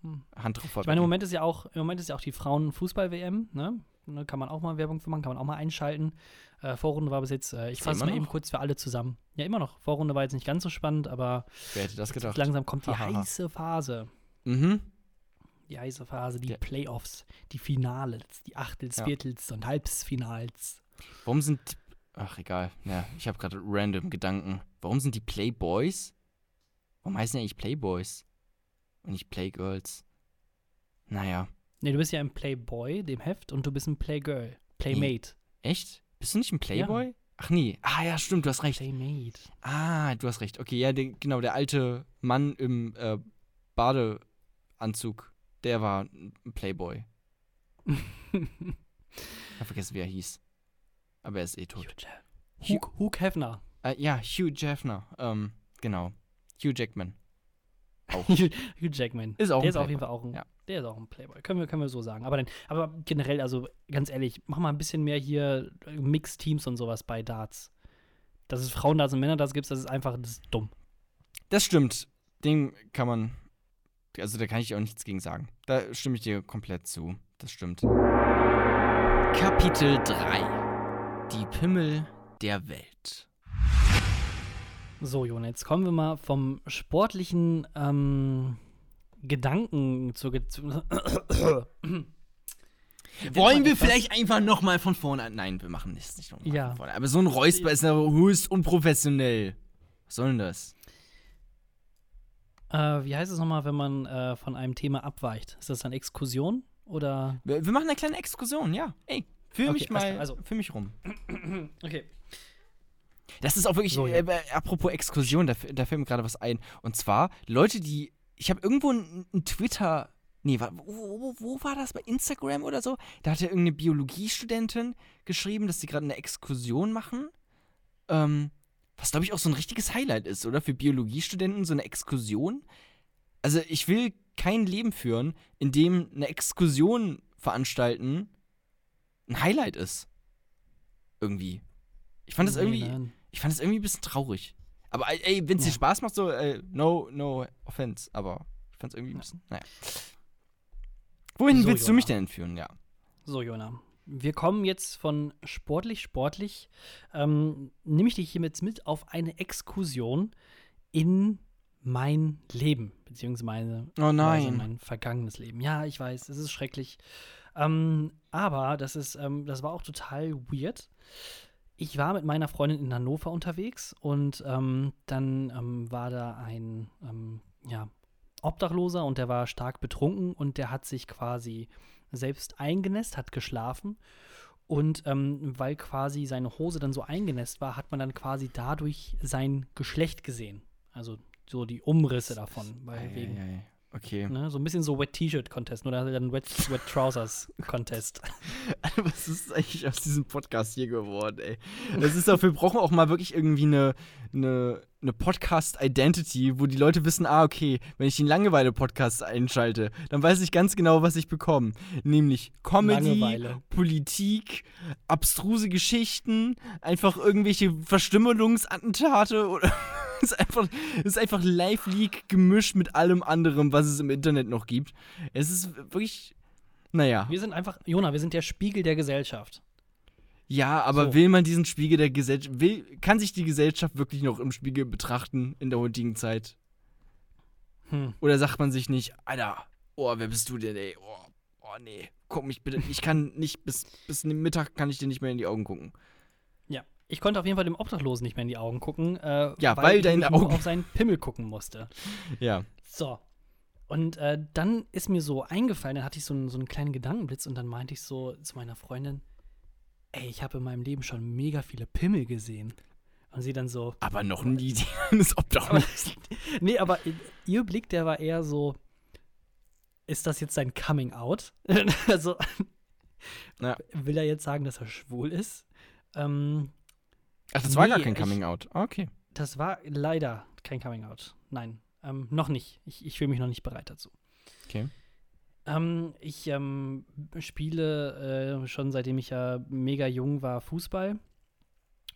hm. Hand drauf Ich meine, im verwetten. Moment ist ja auch, im Moment ist ja auch die Frauen-Fußball-W M, ne? Ne, kann man auch mal Werbung für machen, kann man auch mal einschalten. Äh, Vorrunde war bis jetzt, äh, ich Ist fasse immer mal eben noch? kurz für alle zusammen. Ja, immer noch. Vorrunde war jetzt nicht ganz so spannend, aber Wer hätte das jetzt gedacht? langsam kommt die Hahaha. heiße Phase. Mhm. Die heiße Phase, die Ja. Playoffs, die Finales, die Achtels, Ja. Viertels und Halbfinals. Warum sind. die- Ach, egal. Ja, ich habe gerade random Gedanken. Warum sind die Playboys? Warum heißen die eigentlich Playboys? Und nicht Playgirls? Naja. Nee, du bist ja ein Playboy, dem Heft, und du bist ein Playgirl. Playmate. Echt? Bist du nicht ein Playboy? Ach nee. Ah ja, stimmt, du hast recht. Playmate. Ah, du hast recht. Okay, ja, der, genau, der alte Mann im äh, Badeanzug, der war ein Playboy. Ich hab vergessen, wie er hieß. Aber er ist eh tot. Hugh, Hugh, Hugh Hefner. Äh, ja, Hugh Jaffner. Ähm, genau. Hugh Jackman. Auch. Hugh Jackman. Ist auch der ein ist auf Playboy. jeden Fall auch ein, Ja. der ist auch ein Playboy. Können wir, können wir so sagen. Aber, dann, aber generell, also ganz ehrlich, mach mal ein bisschen mehr hier Mixed-Teams und sowas bei Darts. Dass es Frauendarts und Männerdarts gibt, das ist einfach, das ist dumm. Das stimmt. Dem kann man. Also, da kann ich auch nichts gegen sagen. Da stimme ich dir komplett zu. Das stimmt. Kapitel drei. Die Pimmel der Welt. So, Jona, jetzt kommen wir mal vom sportlichen ähm, Gedanken zur. Ge zu Wollen wir etwas- vielleicht einfach nochmal von vorne an? Nein, wir machen das nicht nochmal Ja. von vorne. Aber so ein Räusper ist ja höchst unprofessionell. Was soll denn das? Äh, wie heißt es nochmal, wenn man äh, von einem Thema abweicht? Ist das dann Exkursion oder? Wir, wir machen eine kleine Exkursion, ja. Ey, führ Okay, mich mal, alles klar, also- führ mich rum. Okay. Das ist auch wirklich, So, ja. äh, apropos Exkursion, da, da fällt mir gerade was ein. Und zwar Leute, die, ich habe irgendwo ein, ein Twitter, nee, wa- wo, wo, wo war das, bei Instagram oder so? Da hat ja irgendeine Biologiestudentin geschrieben, dass sie gerade eine Exkursion machen. Ähm, was, glaube ich, auch so ein richtiges Highlight ist, oder? Für Biologiestudenten so eine Exkursion. Also ich will kein Leben führen, in dem eine Exkursion veranstalten ein Highlight ist. Irgendwie. Ich fand das Nee, irgendwie, nein. ich fand das irgendwie ein bisschen traurig. Aber ey, wenn es dir Ja. Spaß macht, so, äh, no, no offense. Aber ich fand es irgendwie ein bisschen, naja. Wohin So, willst du Jona. mich denn entführen, ja? So, Jona. Wir kommen jetzt von sportlich, sportlich. Ähm, nehme ich dich hiermit mit auf eine Exkursion in mein Leben, beziehungsweise Oh in mein vergangenes Leben. Ja, ich weiß, es ist schrecklich. Ähm, aber das ist, ähm, das war auch total weird. Ich war mit meiner Freundin in Hannover unterwegs und ähm, dann ähm, war da ein ähm, ja, Obdachloser und der war stark betrunken und der hat sich quasi selbst eingenässt, hat geschlafen. Und ähm, weil quasi seine Hose dann so eingenässt war, hat man dann quasi dadurch sein Geschlecht gesehen. Also so die Umrisse davon. Weil wegen, Eieiei. Okay. ne, so ein bisschen so Wet T-Shirt Contest oder dann Wet, Wet Trousers Contest. Was ist eigentlich aus diesem Podcast hier geworden, ey? Das ist doch, wir brauchen auch mal wirklich irgendwie eine, eine, eine Podcast-Identity, wo die Leute wissen, ah, okay, wenn ich den Langeweile-Podcast einschalte, dann weiß ich ganz genau, was ich bekomme. Nämlich Comedy, Langeweile. Politik, abstruse Geschichten, einfach irgendwelche Verstümmelungsattentate oder es ist einfach, es ist einfach Live-Leak gemischt mit allem anderen, was es im Internet noch gibt. Es ist wirklich, naja. Wir sind einfach, Jona, wir sind der Spiegel der Gesellschaft. Ja, aber So. will man diesen Spiegel der Gesellschaft, will, kann sich die Gesellschaft wirklich noch im Spiegel betrachten in der heutigen Zeit? Hm. Oder sagt man sich nicht, Alter, oh, wer bist du denn, ey? Oh, oh nee, guck mich bitte, ich kann nicht, bis, bis Mittag kann ich dir nicht mehr in die Augen gucken. Ja. Ich konnte auf jeden Fall dem Obdachlosen nicht mehr in die Augen gucken, äh, Ja, weil ich deine nämlich nur Augen- auf seinen Pimmel gucken musste. Ja. So. Und äh, dann ist mir so eingefallen, dann hatte ich so einen, so einen kleinen Gedankenblitz und dann meinte ich so zu meiner Freundin, ey, ich habe in meinem Leben schon mega viele Pimmel gesehen. Und sie dann so, Aber noch nie das Obdach. aber, nee, aber ihr Blick, der war eher so, ist das jetzt sein Coming Out? Also, Ja. will er jetzt sagen, dass er schwul ist? Ähm, Ach, das war gar Nee, kein ich- Coming Out. Ah, okay. das war leider kein Coming Out. Nein, ähm, noch nicht. Ich, ich fühle mich noch nicht bereit dazu. Okay. Ähm, ich ähm, spiele äh, schon seitdem ich ja mega jung war Fußball.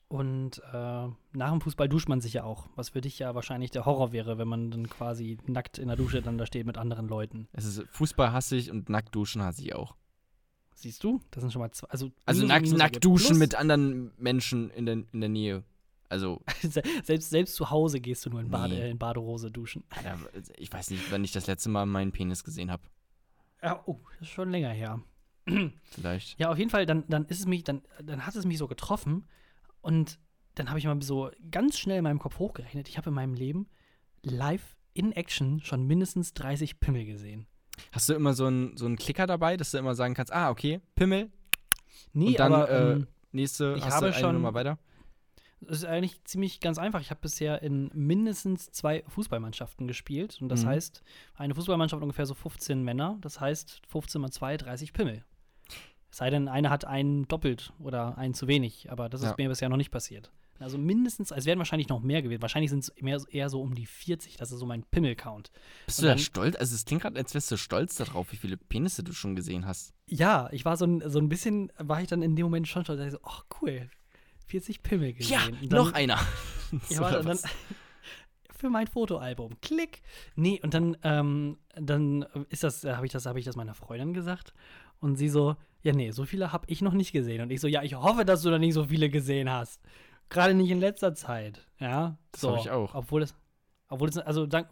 Und äh, nach dem Fußball duscht man sich ja auch, was für dich ja wahrscheinlich der Horror wäre, wenn man dann quasi nackt in der Dusche dann da steht mit anderen Leuten. Es ist Fußball hasse ich und nackt duschen hasse ich auch. Siehst du? Das sind schon mal zwei. Also, Also Minus- nackt, Minus- nackt Plus. duschen mit anderen Menschen in der, in der Nähe. Also, selbst, selbst zu Hause gehst du nur in, Bade, Nee. äh, in Badehose duschen. Alter, ich weiß nicht, wann ich das letzte Mal meinen Penis gesehen habe. Ja, oh, das ist schon länger her. Vielleicht. Ja, auf jeden Fall, dann, dann ist es mich, dann, dann hat es mich so getroffen und dann habe ich mal so ganz schnell in meinem Kopf hochgerechnet. Ich habe in meinem Leben live in Action schon mindestens dreißig Pimmel gesehen. Hast du immer so einen so einen Klicker dabei, dass du immer sagen kannst, ah, okay, Pimmel, Nee, und dann aber äh, ähm, nächste, ich hast habe du eine schon- Nummer weiter? es ist eigentlich ziemlich ganz einfach. Ich habe bisher in mindestens zwei Fußballmannschaften gespielt. Und das Mhm. heißt, eine Fußballmannschaft ungefähr so fünfzehn Männer. Das heißt, fünfzehn mal zwei, dreißig Pimmel. Es sei denn, eine hat einen doppelt oder einen zu wenig. Aber das ist Ja. mir bisher noch nicht passiert. Also mindestens, es werden wahrscheinlich noch mehr gewählt. Wahrscheinlich sind es mehr, eher so um die vierzig. Das ist so mein Pimmel-Count. Bist Und du da dann- stolz? Also es klingt gerade, als wärst du stolz darauf, wie viele Penisse du schon gesehen hast. Ja, ich war so ein, so ein bisschen, war ich dann in dem Moment schon stolz. Da ich so, ach cool, vierzig Pimmel gesehen. Ja, Und dann- noch einer. Ja, So, warte, oder und dann, was? für mein Fotoalbum. Klick. Nee, und dann, ähm, dann ist das, äh, habe ich das, habe ich das meiner Freundin gesagt. Und sie so, ja, nee, so viele habe ich noch nicht gesehen. Und ich so, ja, ich hoffe, dass du da nicht so viele gesehen hast. Gerade nicht in letzter Zeit. Ja. Das so, hab ich auch. Obwohl es, obwohl es, also dank,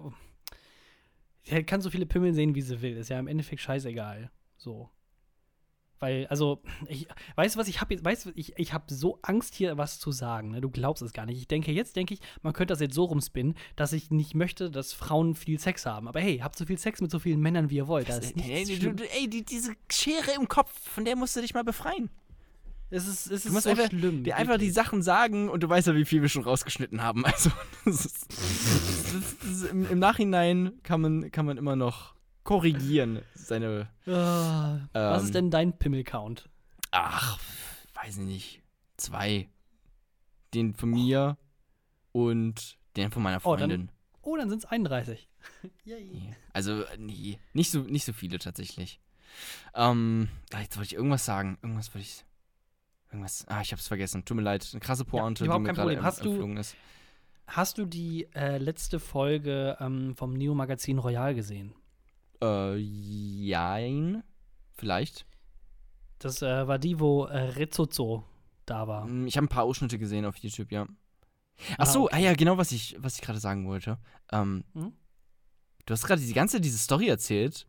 sie kann so viele Pimmel sehen, wie sie will. Ist ja im Endeffekt scheißegal. So. Weil, also, ich, weißt du was, ich habe jetzt, weißt du, ich, ich habe so Angst, hier was zu sagen, ne? Du glaubst es gar nicht. Ich denke, jetzt denke ich, man könnte das jetzt so rumspinnen, dass ich nicht möchte, dass Frauen viel Sex haben. Aber hey, habt so viel Sex mit so vielen Männern, wie ihr wollt. Das ist Ey, nichts du, schlimm. du, ey die, diese Schere im Kopf, von der musst du dich mal befreien. Es ist, es Du ist musst so einfach, schlimm. dir einfach die wirklich. Sachen sagen und du weißt ja, wie viel wir schon rausgeschnitten haben. Also, das ist, das ist, das ist, im, im Nachhinein kann man, kann man immer noch korrigieren, seine, Ah, was Ähm, ist denn dein Pimmel-Count? ach, weiß ich nicht, zwei. Den von mir und den von meiner Oh, dann- Freundin. Oh, dann sind es einunddreißig. Yay. Nee. Also, nee, nicht so, nicht so viele tatsächlich. Ähm, ah, jetzt wollte ich irgendwas sagen. Irgendwas wollte ich. Irgendwas. Ah, ich hab's vergessen. Tut mir leid. Eine krasse Pointe, überhaupt die mir kein gerade Problem. em- Hast du- entflogen ist. Hast du die äh, letzte Folge ähm, vom Neo-Magazin Royal gesehen? Äh, jein. Vielleicht. Das äh, war die, wo äh, Rezzozo da war. Hm, Ich habe ein paar Ausschnitte gesehen auf YouTube, ja. Ach Ah, so, okay. ah ja, genau, was ich, was ich gerade sagen wollte. Ähm, Hm? Du hast gerade die ganze diese Story erzählt.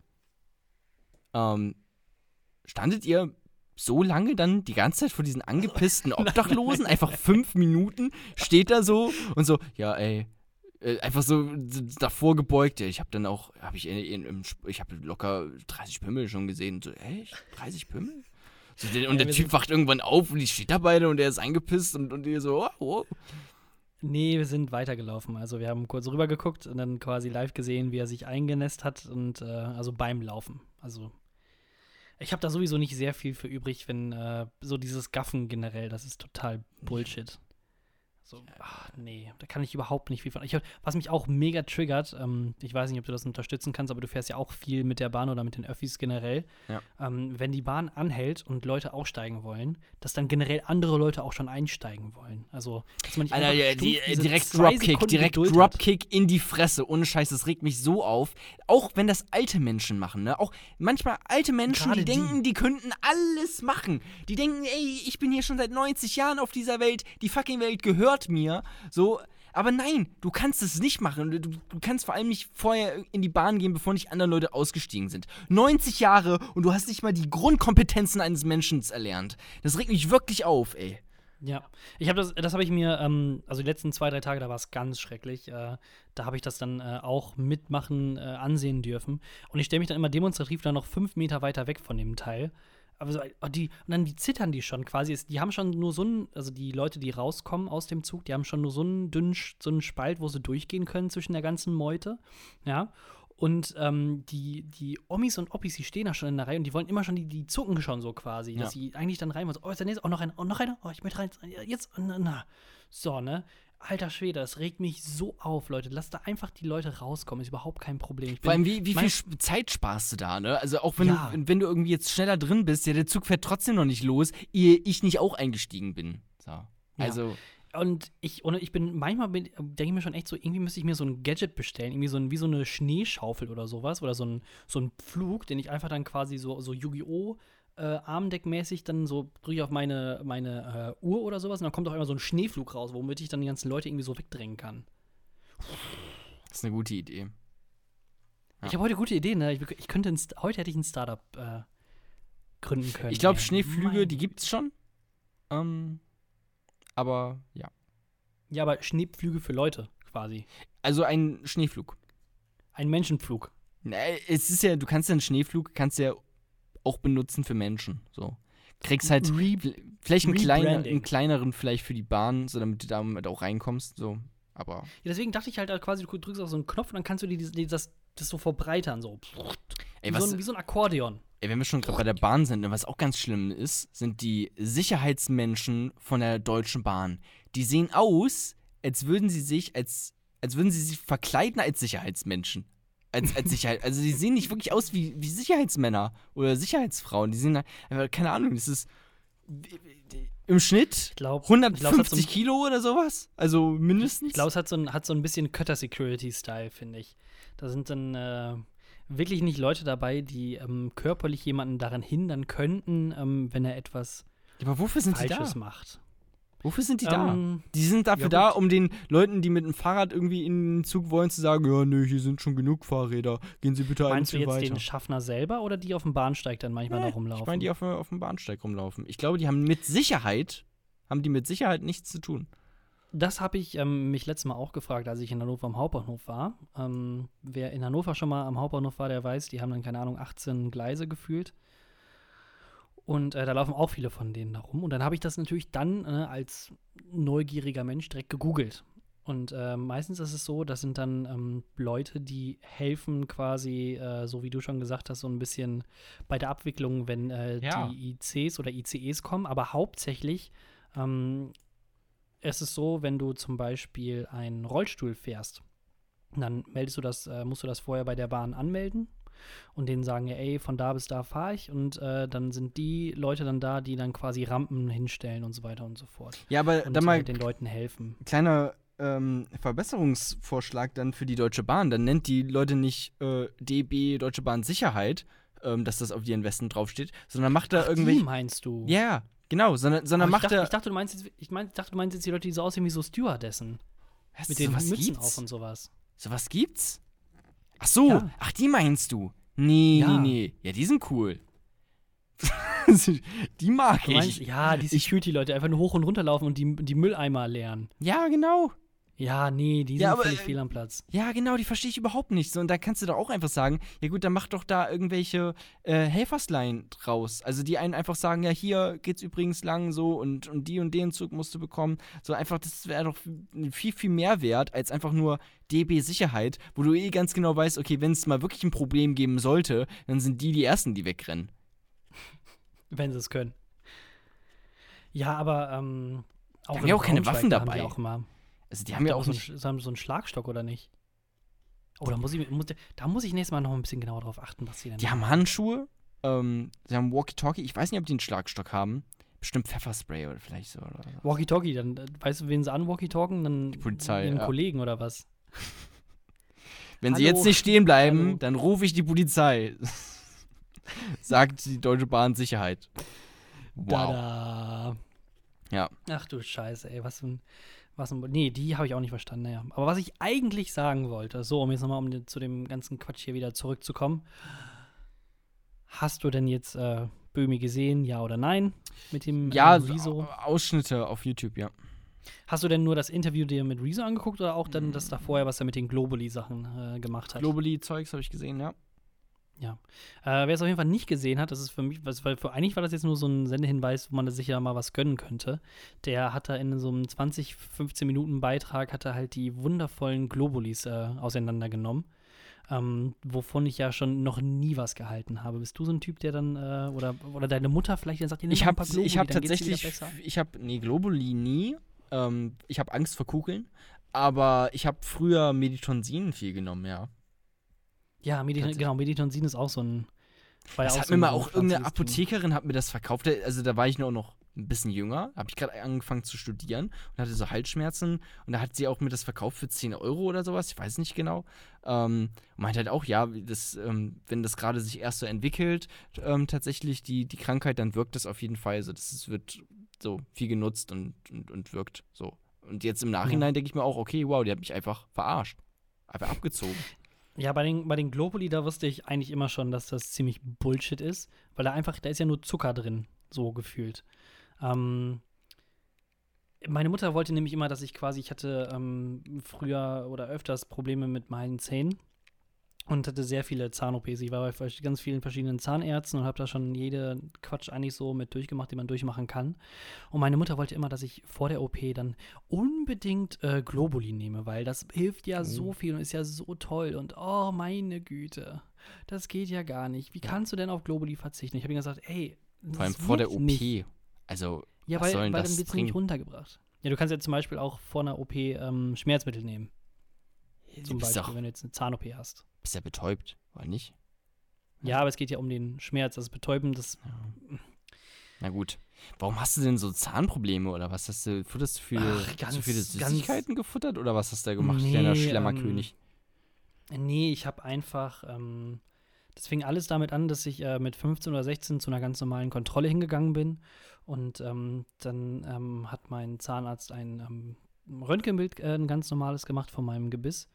Ähm, standet ihr so lange dann die ganze Zeit vor diesen angepissten Obdachlosen? Einfach fünf Minuten steht da so und so, ja, ey. Äh, einfach so d- davor gebeugt. Ja, ich habe dann auch, habe ich in, in, im, Sp- ich habe locker dreißig Pimmel schon gesehen. So, echt? dreißig Pimmel? So, der, und Ja, der wir Typ sind- wacht irgendwann auf und die steht da beide und der ist eingepisst und, und ihr so, oh, oh. Nee, wir sind weitergelaufen. Also wir haben kurz rübergeguckt und dann quasi live gesehen, wie er sich eingenässt hat und äh, also beim Laufen. Also ich habe da sowieso nicht sehr viel für übrig, wenn äh, so dieses Gaffen generell, das ist total Bullshit. So, ach, nee, da kann ich überhaupt nicht viel von. Ich, hab- was mich auch mega triggert, ähm, ich weiß nicht, ob du das unterstützen kannst, aber du fährst ja auch viel mit der Bahn oder mit den Öffis generell. Ja. Ähm, wenn die Bahn anhält und Leute aussteigen wollen, dass dann generell andere Leute auch schon einsteigen wollen. Also, dass man nicht Alter, einfach ja, stumpf die, diese direkt zwei Dropkick, Sekunden direkt Geduld hat. Dropkick in die Fresse. Ohne Scheiß, das regt mich so auf. Auch wenn das alte Menschen machen, ne? Auch manchmal alte Menschen, Gerade die die. denken, die könnten alles machen. Die denken, ey, ich bin hier schon seit neunzig Jahren auf dieser Welt, die fucking Welt gehört mir. So, aber nein, du kannst es nicht machen. Du, du kannst vor allem nicht vorher in die Bahn gehen, bevor nicht andere Leute ausgestiegen sind. neunzig Jahre und du hast nicht mal die Grundkompetenzen eines Menschen erlernt. Das regt mich wirklich auf, ey. Ja, ich habe das, das habe ich mir, ähm, also die letzten zwei, drei Tage, da war es ganz schrecklich. Äh, da habe ich das dann äh, auch mitmachen, äh, ansehen dürfen. Und ich stelle mich dann immer demonstrativ dann noch fünf Meter weiter weg von dem Teil. Aber so, oh, die, und dann die zittern die schon quasi. Es- Die haben schon nur so einen, also die Leute, die rauskommen aus dem Zug, die haben schon nur so einen dünnen, Sch- so einen Spalt, wo sie durchgehen können zwischen der ganzen Meute. Ja. Und ähm, die, die Omis und Oppis, die stehen da schon in der Reihe und die wollen immer schon, die, die zucken schon so quasi, Ja. dass sie eigentlich dann rein wollen. So, oh, ist der nächste, oh, noch einer, oh, noch einer, oh, ich möchte rein, jetzt, na, na. So, ne? Alter Schwede, das regt mich so auf, Leute. Lasst da einfach die Leute rauskommen, ist überhaupt kein Problem. Ich bin, Vor allem, wie, wie mein- viel Sp- Zeit sparst du da, ne? Also auch wenn, Ja. du, wenn du irgendwie jetzt schneller drin bist, ja, der Zug fährt trotzdem noch nicht los, ehe ich nicht auch eingestiegen bin. So. Also, Und ich, und ich bin, manchmal denke ich mir schon echt so, irgendwie müsste ich mir so ein Gadget bestellen, irgendwie so ein, wie so eine Schneeschaufel oder sowas, oder so ein, so ein Pflug, den ich einfach dann quasi so, so Yu-Gi-Oh! Äh, Armdeckmäßig dann so drücke ich auf meine, meine äh, Uhr oder sowas und dann kommt auch immer so ein Schneeflug raus, womit ich dann die ganzen Leute irgendwie so wegdrängen kann. Das ist eine gute Idee. Ja. Ich habe heute gute Ideen, ne? Ich, ich könnte ein, heute hätte ich ein Startup äh, gründen können. Ich glaube, ey. Schneeflüge, Mein- die gibt's schon. Ähm, aber ja. Ja, aber Schneepflüge für Leute quasi. Also ein Schneeflug. Ein Menschenflug. Na, es ist ja, du kannst ja einen Schneeflug, kannst ja auch benutzen für Menschen. So. Kriegst halt Re vielleicht einen, kleine, Rebranding. einen kleineren vielleicht für die Bahn, so damit du damit auch reinkommst. So. Aber. Ja, deswegen dachte ich halt äh, quasi, du drückst auf so einen Knopf und dann kannst du die, die, das, das so verbreitern, so. Ey, Wie, was, so ein, wie so ein Akkordeon. ey, wenn wir schon gerade bei der Bahn sind, ne, was auch ganz schlimm ist, sind die Sicherheitsmenschen von der Deutschen Bahn. Die sehen aus, als würden sie sich als, als würden sie sich verkleiden als Sicherheitsmenschen. Als, als Sicherheit. Also die sehen nicht wirklich aus wie, wie Sicherheitsmänner oder Sicherheitsfrauen. Die sehen einfach, keine Ahnung, das ist im Schnitt Ich glaube, hundertfünfzig Kilo oder sowas. Also mindestens. Ich glaube, es hat so, ein, hat so ein bisschen Cutter-Security-Style, finde ich. Da sind dann äh, wirklich nicht Leute dabei, die ähm, körperlich jemanden daran hindern könnten, ähm, wenn er etwas Aber wofür sind die Falsches da? macht. Wofür sind die da? Ähm, Die sind dafür ja, da, gut. um den Leuten, die mit dem Fahrrad irgendwie in den Zug wollen, zu sagen, ja, nö, hier sind schon genug Fahrräder. Gehen Sie bitte ein Meinst du bisschen jetzt weiter. den Schaffner selber oder die auf dem Bahnsteig dann manchmal Nee, noch rumlaufen? Ich meine, die auf, auf dem Bahnsteig rumlaufen. Ich glaube, die haben mit Sicherheit, haben die mit Sicherheit nichts zu tun. Das habe ich ähm, mich letztes Mal auch gefragt, als ich in Hannover am Hauptbahnhof war. Ähm, wer in Hannover schon mal am Hauptbahnhof war, der weiß, die haben dann, keine Ahnung, achtzehn Gleise gefühlt. Und äh, da laufen auch viele von denen da rum. Und dann habe ich das natürlich dann äh, als neugieriger Mensch direkt gegoogelt. Und äh, meistens ist es so, das sind dann ähm, Leute, die helfen quasi, äh, so wie du schon gesagt hast, so ein bisschen bei der Abwicklung, wenn äh, Ja. die I Cs oder I C Es kommen. Aber hauptsächlich ähm, es ist so, wenn du zum Beispiel einen Rollstuhl fährst, dann meldest du das, äh, musst du das vorher bei der Bahn anmelden und denen sagen, ja, ey, von da bis da fahre ich und äh, dann sind die Leute dann da, die dann quasi Rampen hinstellen und so weiter und so fort. Ja, aber Und dann mal äh, den Leuten helfen. kleiner ähm, Verbesserungsvorschlag dann für die Deutsche Bahn. Dann nennt die Leute nicht äh, D B Deutsche Bahn Sicherheit, ähm, dass das auf ihren Westen draufsteht, sondern macht da Ach, irgendwelche. die meinst du? Ja, genau, sondern, sondern Aber ich, macht dachte, da. ich, dachte, du meinst jetzt, ich, mein, ich dachte, du meinst jetzt die Leute, die so aussehen wie so Stewardessen. Was, Mit den sowas Mützen gibt's? auf und sowas. Sowas gibt's? Ach so, Ja. ach, die meinst du? Nee, Ja. nee, nee. Ja, die sind cool. Die mag Du meinst, ich. ja, die Security-Leute einfach nur hoch und runter laufen und die, die Mülleimer leeren. Ja, genau. Ja, nee, die Ja, sind aber, völlig äh, fehl am Platz. Ja, genau, die verstehe ich überhaupt nicht. So, und da kannst du doch auch einfach sagen, ja gut, dann mach doch da irgendwelche äh, Helferslein draus. Also die einen einfach sagen, ja, hier geht's übrigens lang so und, und die und den Zug musst du bekommen. So einfach, das wäre doch viel, viel mehr wert, als einfach nur D B Sicherheit, wo du eh ganz genau weißt, okay, wenn es mal wirklich ein Problem geben sollte, dann sind die die Ersten, die wegrennen. Wenn sie es können. Ja, aber ähm, auch haben in ja auch keine Braunschweig, Waffen da haben dabei. die auch immer. Also die haben ja auch so, nicht. einen, Sch- haben so einen Schlagstock, oder nicht? Oh, da muss ich, muss, da muss ich nächstes Mal noch ein bisschen genauer drauf achten, was sie denn Die haben Handschuhe, ähm, sie haben Walkie-Talkie. Ich weiß nicht, ob die einen Schlagstock haben. Bestimmt Pfefferspray oder vielleicht so. Oder so. Walkie-Talkie, dann äh, weißt du, wen sie an Walkie-Talken? Dann Die Polizei, ihren ja. Kollegen oder was? Wenn sie Hallo. jetzt nicht stehen bleiben, Hallo. dann rufe ich die Polizei. Sagt die Deutsche Bahn Sicherheit. Wow. Da, Ja. da. Ach du Scheiße, ey, was ein. Was ein nee, die habe ich auch nicht verstanden, naja. Aber was ich eigentlich sagen wollte, so, um jetzt nochmal um den, zu dem ganzen Quatsch hier wieder zurückzukommen. Hast du denn jetzt äh, Böhmi gesehen, ja oder nein? Mit dem Ja, äh, Rezo? Ausschnitte auf YouTube, ja. Hast du denn nur das Interview dir mit Rezo angeguckt oder auch dann das da vorher, was er mit den Globally-Sachen äh, gemacht hat? Globally-Zeugs habe ich gesehen, ja. Ja. Äh, wer es auf jeden Fall nicht gesehen hat, das ist für mich, was, weil für, eigentlich war das jetzt nur so ein Sendehinweis, wo man sich ja mal was gönnen könnte. Der hat da in so einem zwanzig, fünfzehn Minuten Beitrag hat er halt die wundervollen Globulis äh, auseinandergenommen. Ähm, wovon ich ja schon noch nie was gehalten habe. Bist du so ein Typ, der dann, äh, oder, oder deine Mutter vielleicht, dann sagt, ihr nimm Ich mal ein habe paar Globuli, ich hab dann geht's dir wieder tatsächlich, besser? ich habe, nee, Globally nie. Ähm, ich habe Angst vor Kugeln. Aber ich habe früher Meditonsin viel genommen, ja. Ja, Medi Tatsächlich. genau, Meditonsin ist auch so ein. war ja Das auch hat so mir ein- mal so ein auch irgendeine französisches Ding. Apothekerin hat mir das verkauft. Also da war ich nur noch ein bisschen jünger, habe ich gerade angefangen zu studieren und hatte so Halsschmerzen und da hat sie auch mir das verkauft für zehn Euro oder sowas, ich weiß nicht genau. Ähm, und meinte halt auch, ja, das, ähm, wenn das gerade sich erst so entwickelt, ähm, tatsächlich die, die Krankheit, dann wirkt das auf jeden Fall. Also das ist, wird so viel genutzt und, und, und wirkt so. Und jetzt im Nachhinein Ja. denke ich mir auch, okay, wow, die hat mich einfach verarscht. Einfach abgezogen. Ja, bei den, bei den Globuli, da wusste ich eigentlich immer schon, dass das ziemlich Bullshit ist, weil da einfach, da ist ja nur Zucker drin, so gefühlt. Ähm, Meine Mutter wollte nämlich immer, dass ich quasi, ich hatte ähm, früher oder öfters Probleme mit meinen Zähnen und hatte sehr viele Zahn-O Ps. Ich war bei vers- ganz vielen verschiedenen Zahnärzten und habe da schon jede Quatsch eigentlich so mit durchgemacht, den man durchmachen kann. Und meine Mutter wollte immer, dass ich vor der O P dann unbedingt äh, Globuli nehme, weil das hilft ja so Oh. viel und ist ja so toll. Und oh, meine Güte, das geht ja gar nicht. Wie Ja. kannst du denn auf Globuli verzichten? Ich habe ihr gesagt, ey, das Vor allem vor der wirkt O P. nicht. Also, Ja, was weil, soll weil denn dann das wird es bringen? nämlich runtergebracht. Ja, du kannst ja zum Beispiel auch vor einer O P ähm, Schmerzmittel nehmen. Du Zum bist Beispiel, doch wenn du jetzt eine Zahn-O P hast. bist ja betäubt, oder nicht? Ja, aber es geht ja um den Schmerz. Das Betäuben, das. Ja. Na gut. Warum hast du denn so Zahnprobleme oder was hast du, futterst du viele, Ach, ganz, zu viele ganz- Süßigkeiten gefuttert oder was hast du da gemacht, Nee, kleiner ähm, Schlemmerkönig? Nee, ich habe einfach. Ähm, das fing alles damit an, dass ich äh, mit fünfzehn oder sechzehn zu einer ganz normalen Kontrolle hingegangen bin. Und ähm, dann ähm, hat mein Zahnarzt ein ähm, Röntgenbild, äh, ein ganz normales gemacht von meinem Gebiss.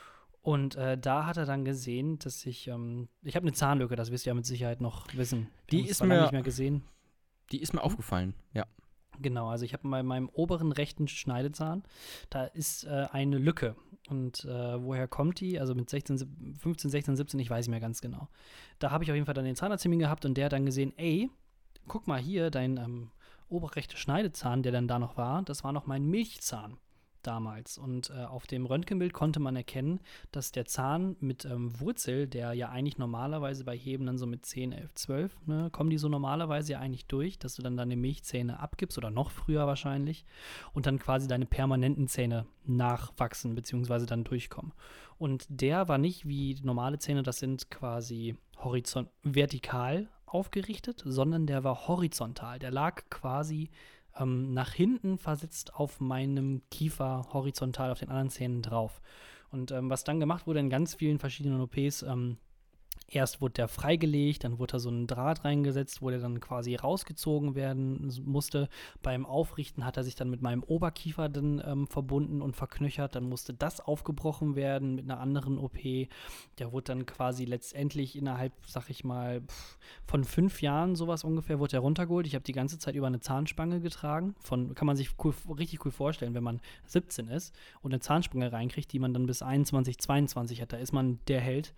Und äh, da hat er dann gesehen, dass ich, ähm, ich habe eine Zahnlücke, das wirst du ja mit Sicherheit noch wissen. Wir Die haben uns ist zwar lange mir- nicht mehr gesehen. Die ist mir aufgefallen, ja. Genau, also ich habe bei meinem oberen rechten Schneidezahn, da ist äh, eine Lücke. Und äh, woher kommt die? Also mit sechzehn, sieb- fünfzehn, sechzehn, siebzehn, ich weiß nicht mehr ganz genau. Da habe ich auf jeden Fall dann den Zahnarzttermin gehabt und der hat dann gesehen, ey, guck mal hier, dein ähm, oberrechter Schneidezahn, der dann da noch war, das war noch mein Milchzahn damals. Und äh, auf dem Röntgenbild konnte man erkennen, dass der Zahn mit ähm, Wurzel, der ja eigentlich normalerweise bei Heben dann so mit zehn, elf, zwölf, ne, kommen die so normalerweise ja eigentlich durch, dass du dann deine Milchzähne abgibst oder noch früher wahrscheinlich und dann quasi deine permanenten Zähne nachwachsen bzw. dann durchkommen. Und der war nicht wie normale Zähne, das sind quasi horizont vertikal aufgerichtet, sondern der war horizontal. Der lag quasi ähm, nach hinten versetzt auf meinem Kiefer horizontal auf den anderen Zähnen drauf. Und ähm, was dann gemacht wurde in ganz vielen verschiedenen O Ps, ähm, erst wurde der freigelegt, dann wurde da so ein Draht reingesetzt, wo der dann quasi rausgezogen werden musste. Beim Aufrichten hat er sich dann mit meinem Oberkiefer dann ähm, verbunden und verknöchert. Dann musste das aufgebrochen werden mit einer anderen O P. Der wurde dann quasi letztendlich innerhalb, sag ich mal, pff, von fünf Jahren sowas ungefähr, wurde er runtergeholt. Ich habe die ganze Zeit über eine Zahnspange getragen. Von, kann man sich cool, richtig cool vorstellen, wenn man siebzehn ist und eine Zahnspange reinkriegt, die man dann bis einundzwanzig, zweiundzwanzig hat. Da ist man der Held.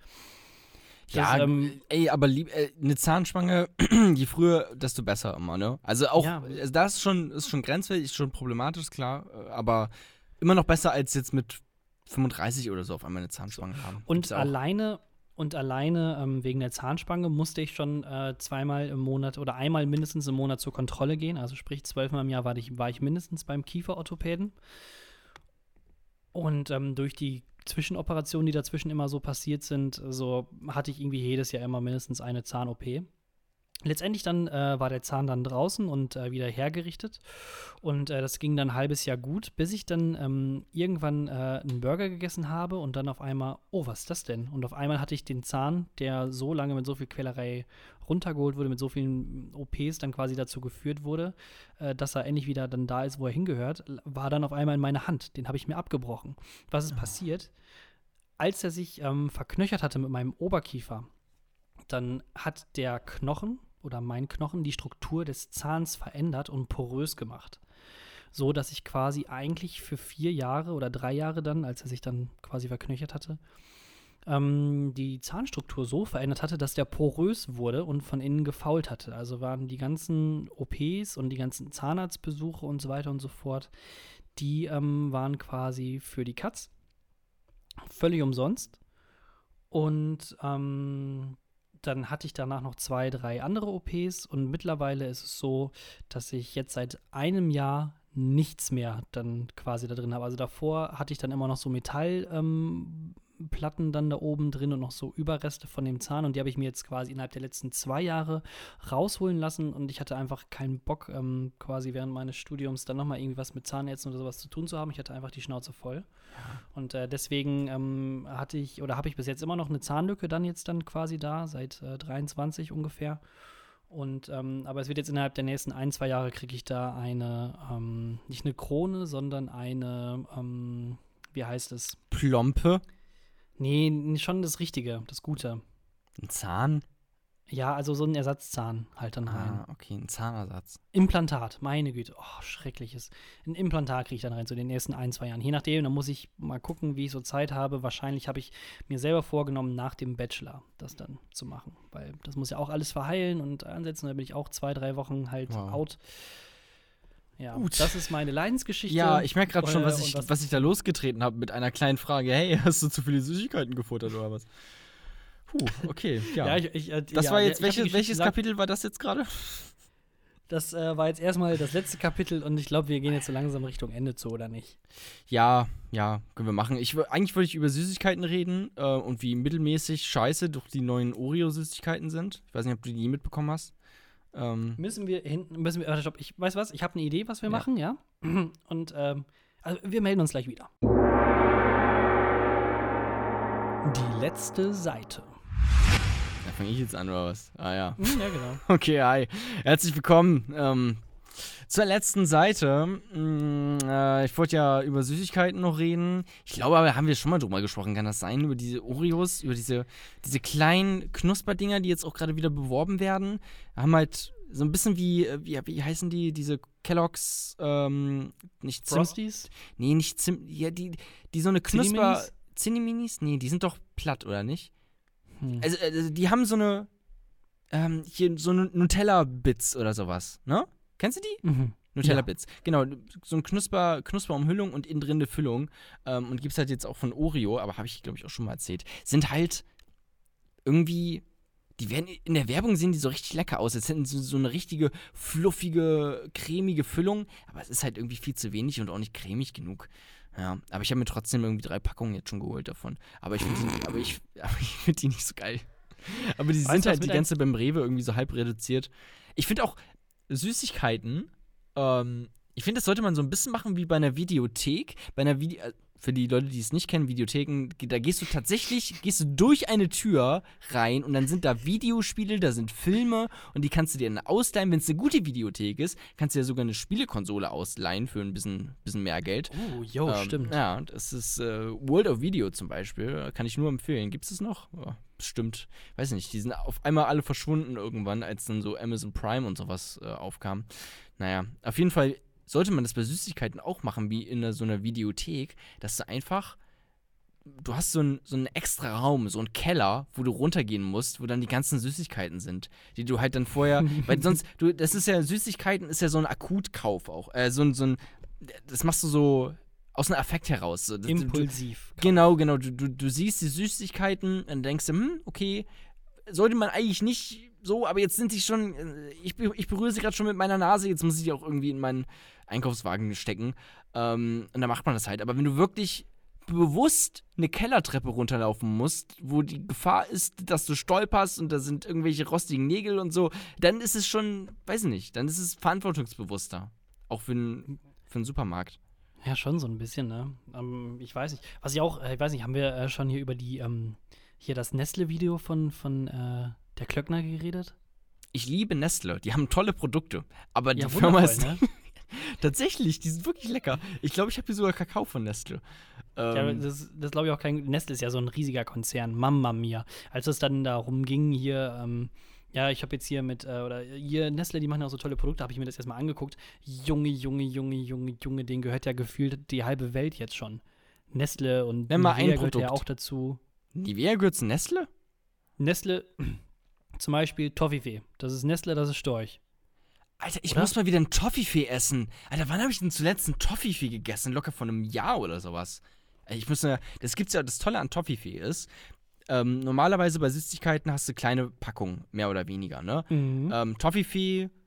Ja, Das, ähm, ey, aber lieb, äh, eine Zahnspange, je früher, desto besser immer, ne? Also auch, Ja. also das ist schon, ist schon grenzwertig, ist schon problematisch, klar, äh, aber immer noch besser als jetzt mit fünfunddreißig oder so auf einmal eine Zahnspange haben. Und Gibt's ja auch. alleine, und alleine ähm, wegen der Zahnspange musste ich schon äh, zweimal im Monat oder einmal mindestens im Monat zur Kontrolle gehen. Also sprich, zwölfmal im Jahr war ich, war ich mindestens beim Kieferorthopäden. Und ähm, durch die Zwischenoperationen, die dazwischen immer so passiert sind, so hatte ich irgendwie jedes Jahr immer mindestens eine Zahn-O P. Letztendlich dann äh, war der Zahn dann draußen und äh, wieder hergerichtet. Und äh, das ging dann ein halbes Jahr gut, bis ich dann ähm, irgendwann äh, einen Burger gegessen habe und dann auf einmal, oh, was ist das denn? Und auf einmal hatte ich den Zahn, der so lange mit so viel Quälerei runtergeholt wurde, mit so vielen O Ps dann quasi dazu geführt wurde, äh, dass er endlich wieder dann da ist, wo er hingehört, war dann auf einmal in meiner Hand. Den habe ich mir abgebrochen. Was ist passiert? Als er sich ähm, verknöchert hatte mit meinem Oberkiefer, dann hat der Knochen oder mein Knochen die Struktur des Zahns verändert und porös gemacht. So, dass ich quasi eigentlich für vier Jahre oder drei Jahre dann, als er sich dann quasi verknöchert hatte, ähm, die Zahnstruktur so verändert hatte, dass der porös wurde und von innen gefault hatte. Also waren die ganzen O Ps und die ganzen Zahnarztbesuche und so weiter und so fort, die ähm, waren quasi für die Katz. Völlig umsonst. Und ähm, dann hatte ich danach noch zwei, drei andere O Ps und mittlerweile ist es so, dass ich jetzt seit einem Jahr nichts mehr dann quasi da drin habe. Also davor hatte ich dann immer noch so Metall, ähm, Platten dann da oben drin und noch so Überreste von dem Zahn. Und die habe ich mir jetzt quasi innerhalb der letzten zwei Jahre rausholen lassen. Und ich hatte einfach keinen Bock, ähm, quasi während meines Studiums dann nochmal irgendwie was mit Zahnärzten oder sowas zu tun zu haben. Ich hatte einfach die Schnauze voll. Ja. Und äh, deswegen ähm, hatte ich, oder habe ich bis jetzt immer noch eine Zahnlücke dann jetzt dann quasi da, seit äh, dreiundzwanzig ungefähr. Und, ähm, aber es wird jetzt innerhalb der nächsten ein, zwei Jahre kriege ich da eine, ähm, nicht eine Krone, sondern eine, ähm, wie heißt es? Plompe. Nee, schon das Richtige, das Gute. Ein Zahn? Ja, also so ein Ersatzzahn halt dann rein. Ah, okay, ein Zahnersatz. Implantat, meine Güte, oh, schreckliches. Ein Implantat kriege ich dann rein, so in den ersten ein, zwei Jahren. Je nachdem, dann muss ich mal gucken, wie ich so Zeit habe. Wahrscheinlich habe ich mir selber vorgenommen, nach dem Bachelor das dann zu machen. Weil das muss ja auch alles verheilen und ansetzen. Da bin ich auch zwei, drei Wochen halt Wow. out. Ja, Gut. Das ist meine Leidensgeschichte. Ja, ich merke gerade schon, Äh, was und ich, was- was ich da losgetreten habe mit einer kleinen Frage. Hey, hast du zu viele Süßigkeiten gefuttert oder was? Puh, okay, ja. Ja, ich, ich, äh, das ja, war ich jetzt, hab die welches, Geschichte welches gesagt, Kapitel war das jetzt gerade? Das äh, war jetzt erstmal das letzte Kapitel und ich glaube, wir gehen jetzt so langsam Richtung Ende zu, oder nicht? Ja, ja, können wir machen. Ich, wür- eigentlich wollte ich über Süßigkeiten reden äh, und wie mittelmäßig scheiße doch die neuen Oreo-Süßigkeiten sind. Ich weiß nicht, ob du die mitbekommen hast. Ähm, Müssen wir hinten, müssen wir, warte, stopp, ich weiß was, ich habe eine Idee, was wir Ja. machen, ja? Und ähm, also wir melden uns gleich wieder. Die letzte Seite. da fange ich jetzt an, oder was? Ah ja. Hm, ja, genau. Okay, hi. Herzlich willkommen ähm, zur letzten Seite. Mm, äh, ich wollte ja über Süßigkeiten noch reden. Ich glaube aber, haben wir schon mal drüber gesprochen. Kann das sein? Über diese Oreos, über diese, diese kleinen Knusperdinger, die jetzt auch gerade wieder beworben werden. Haben halt so ein bisschen wie, äh, wie, wie heißen die? Diese Kellogg's, ähm, nicht Zimt. Frosties? Nee, nicht Zimt. Ja, die, die so eine Knusper. Zinni-Minis? Zinni-Minis? Nee, die sind doch platt, oder nicht? Hm. Also, also die haben so eine, ähm, hier so eine Nutella-Bits oder sowas, ne? Kennst du die? Mhm. Nutella-Bits. Genau, so eine Knusper, Knusperumhüllung und innen drin eine Füllung. Ähm, und gibt's halt jetzt auch von Oreo, aber habe ich, glaube ich, auch schon mal erzählt. Sind halt irgendwie, die werden, in der Werbung sehen die so richtig lecker aus. Jetzt hätten sie so eine richtige, fluffige, cremige Füllung, aber es ist halt irgendwie viel zu wenig und auch nicht cremig genug. Ja, aber ich habe mir trotzdem irgendwie drei Packungen jetzt schon geholt davon. Aber ich finde die, aber ich, aber ich find die nicht so geil. Aber die Weißt sind du, was halt mit die ein- ganze beim Rewe irgendwie so halb reduziert. Ich finde auch Süßigkeiten, ähm, ich finde, das sollte man so ein bisschen machen wie bei einer Videothek. Bei einer Video für die Leute, die es nicht kennen, Videotheken, da gehst du tatsächlich, gehst du durch eine Tür rein und dann sind da Videospiele, da sind Filme und die kannst du dir dann ausleihen. Wenn es eine gute Videothek ist, kannst du dir sogar eine Spielekonsole ausleihen für ein bisschen, bisschen mehr Geld. Oh, jo, Ähm, stimmt. Ja, das ist äh, World of Video zum Beispiel. Kann ich nur empfehlen. Gibt es das noch? Ja, bestimmt. Weiß nicht. Die sind auf einmal alle verschwunden irgendwann, als dann so Amazon Prime und sowas äh, aufkam. Naja, auf jeden Fall sollte man das bei Süßigkeiten auch machen, wie in einer, so einer Videothek, dass du einfach, du hast so, ein, so einen extra Raum, so einen Keller, wo du runtergehen musst, wo dann die ganzen Süßigkeiten sind, die du halt dann vorher, weil sonst, du, das ist ja, Süßigkeiten ist ja so ein Akutkauf auch, äh, so ein, so ein, das machst du so aus einem Affekt heraus. So, das, Impulsiv. Du, genau, genau, du, du, du siehst die Süßigkeiten und denkst dir, hm, okay, sollte man eigentlich nicht so, aber jetzt sind die schon, äh, ich, be- ich berühre sie gerade schon mit meiner Nase, jetzt muss ich die auch irgendwie in meinen Einkaufswagen stecken. Ähm, und dann macht man das halt. Aber wenn du wirklich bewusst eine Kellertreppe runterlaufen musst, wo die Gefahr ist, dass du stolperst und da sind irgendwelche rostigen Nägel und so, dann ist es schon, weiß ich nicht, dann ist es verantwortungsbewusster. Auch für einen für einen Supermarkt. Ja, schon so ein bisschen, ne? Ähm, ich weiß nicht. Was ich auch, äh, ich weiß nicht, haben wir äh, schon hier über die, ähm, hier das Nestle-Video von, von äh, der Klöckner geredet? Ich liebe Nestle, die haben tolle Produkte, aber die Ja, Firma ist wundervoll, ne? tatsächlich, die sind wirklich lecker. Ich glaube, ich habe hier sogar Kakao von Nestle. Ähm, Ja, das das glaube ich auch kein. Nestle ist ja so ein riesiger Konzern. Mamma mia. Als es dann darum ging, hier, ähm, ja, ich habe jetzt hier mit, äh, oder hier Nestle, die machen auch so tolle Produkte, habe ich mir das erstmal angeguckt. Junge, Junge, Junge, Junge, Junge, denen gehört ja gefühlt die halbe Welt jetzt schon. Nestle und Nenn mal ein Nivea gehört ja Produkt. auch dazu. Nivea gehört zu Nestle? Nestle, zum Beispiel Toffifee. Das ist Nestle, das ist Storch. Alter, ich Oder? muss mal wieder einen Toffifee essen. Alter, wann habe ich denn zuletzt einen Toffifee gegessen? Locker vor einem Jahr oder sowas. Ey, Ich muss ja, das gibt's ja, das Tolle an Toffifee ist, ähm, normalerweise bei Süßigkeiten hast du kleine Packungen, mehr oder weniger, ne? Mhm. Ähm, Toffifee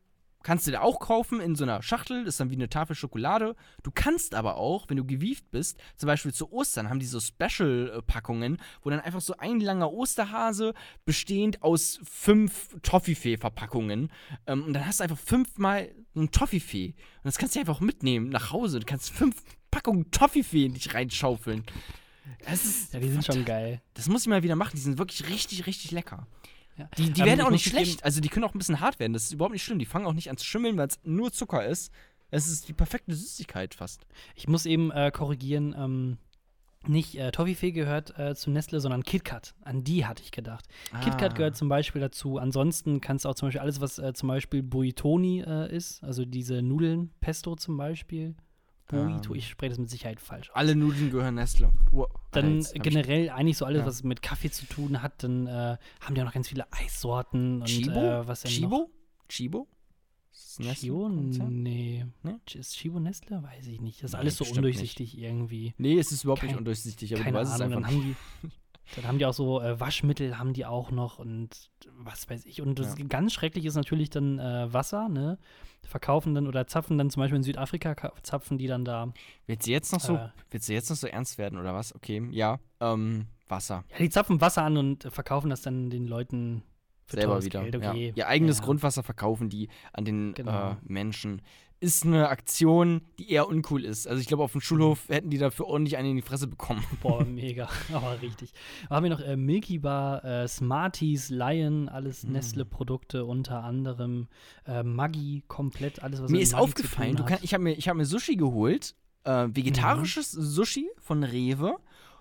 kannst du da auch kaufen in so einer Schachtel, ist dann wie eine Tafel Schokolade. Du kannst aber auch, wenn du gewieft bist, zum Beispiel zu Ostern haben die so Special-Packungen, wo dann einfach so ein langer Osterhase bestehend aus fünf Toffifee-Verpackungen ähm, und dann hast du einfach fünfmal so ein Toffifee und das kannst du einfach mitnehmen nach Hause. Du kannst fünf Packungen Toffifee in dich reinschaufeln. Das ist, Ja, die sind schon geil. Das muss ich mal wieder machen. Die sind wirklich richtig, richtig lecker. Ja. Die, die Ähm, werden ich auch muss nicht schlecht. Also die können auch ein bisschen hart werden. Das ist überhaupt nicht schlimm. Die fangen auch nicht an zu schimmeln, weil es nur Zucker ist. Es ist die perfekte Süßigkeit fast. Ich muss eben äh, korrigieren, ähm, nicht äh, Toffifee gehört äh, zu Nestle, sondern KitKat. An die hatte ich gedacht. Ah. KitKat gehört zum Beispiel dazu. Ansonsten kannst du auch zum Beispiel alles, was äh, zum Beispiel Buitoni äh, ist, also diese Nudeln, Pesto zum Beispiel. Burrito, Ähm. ich spreche das mit Sicherheit falsch aus. Alle Nudeln gehören Nestle. Wow. Dann Jetzt hab ich- generell eigentlich so alles, Ja. was mit Kaffee zu tun hat, dann äh, haben die auch noch ganz viele Eissorten und Chibo? äh, was denn noch? Chibo? Chibo? Ist das Nestle? Chibo? Nee. Ne? Ist Chibo Nestle? Weiß ich nicht. Das ist Nee, alles so bestimmt undurchsichtig irgendwie. Nee, es ist überhaupt Kein- nicht undurchsichtig, aber Keine du weißt Ahnung. es Dann einfach haben, die, dann haben die auch so äh, Waschmittel, haben die auch noch und was weiß ich. Und das Ja. ganz schrecklich ist natürlich dann äh, Wasser, ne? Verkaufen dann oder zapfen dann zum Beispiel in Südafrika, ka- zapfen die dann da. Willst du jetzt noch so, Äh. willst du jetzt noch so ernst werden oder was? Okay, ja. Ähm, Wasser. Ja, die zapfen Wasser an und äh, verkaufen das dann den Leuten für Selber teures wieder. Geld. Okay. Ja. Ihr eigenes Ja. Grundwasser verkaufen die an den Genau. äh, Menschen. Ist eine Aktion, die eher uncool ist. Also ich glaube, auf dem Schulhof hätten die dafür ordentlich einen in die Fresse bekommen. Boah, mega. Aber richtig. Da haben wir noch äh, Milky Bar, äh, Smarties, Lion, alles Mm. Nestle-Produkte, unter anderem äh, Maggi, komplett alles, was Mir mit ist Maggi aufgefallen, zu du tun kann, hat. ich habe mir, ich hab mir Sushi geholt. Äh, vegetarisches Mhm. Sushi von Rewe.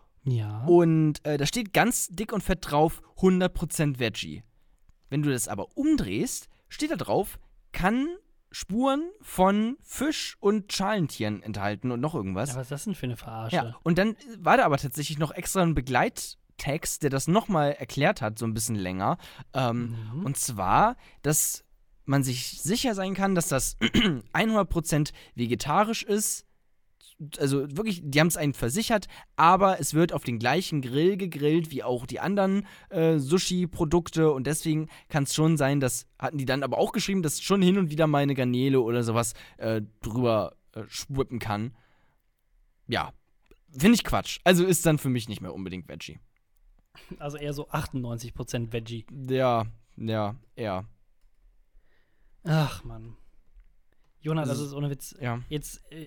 Ja. Und äh, da steht ganz dick und fett drauf hundert Prozent Veggie. Wenn du das aber umdrehst, steht da drauf, kann Spuren von Fisch und Schalentieren enthalten und noch irgendwas. Ja, was ist das denn für eine Verarsche? Ja, und dann war da aber tatsächlich noch extra ein Begleittext, der das nochmal erklärt hat, so ein bisschen länger. Ähm, Mhm. Und zwar, dass man sich sicher sein kann, dass das hundert Prozent vegetarisch ist. Also wirklich, die haben es einen versichert, aber es wird auf den gleichen Grill gegrillt wie auch die anderen äh, Sushi-Produkte und deswegen kann es schon sein, dass, hatten die dann aber auch geschrieben, dass schon hin und wieder mal eine Garnele oder sowas äh, drüber äh, schwippen kann. Ja, finde ich Quatsch. Also ist dann für mich nicht mehr unbedingt Veggie. Also eher so achtundneunzig Prozent Veggie. Ja, ja, eher. Ach, Mann. Jonas, das Also, ist ohne Witz. Ja. Jetzt, äh,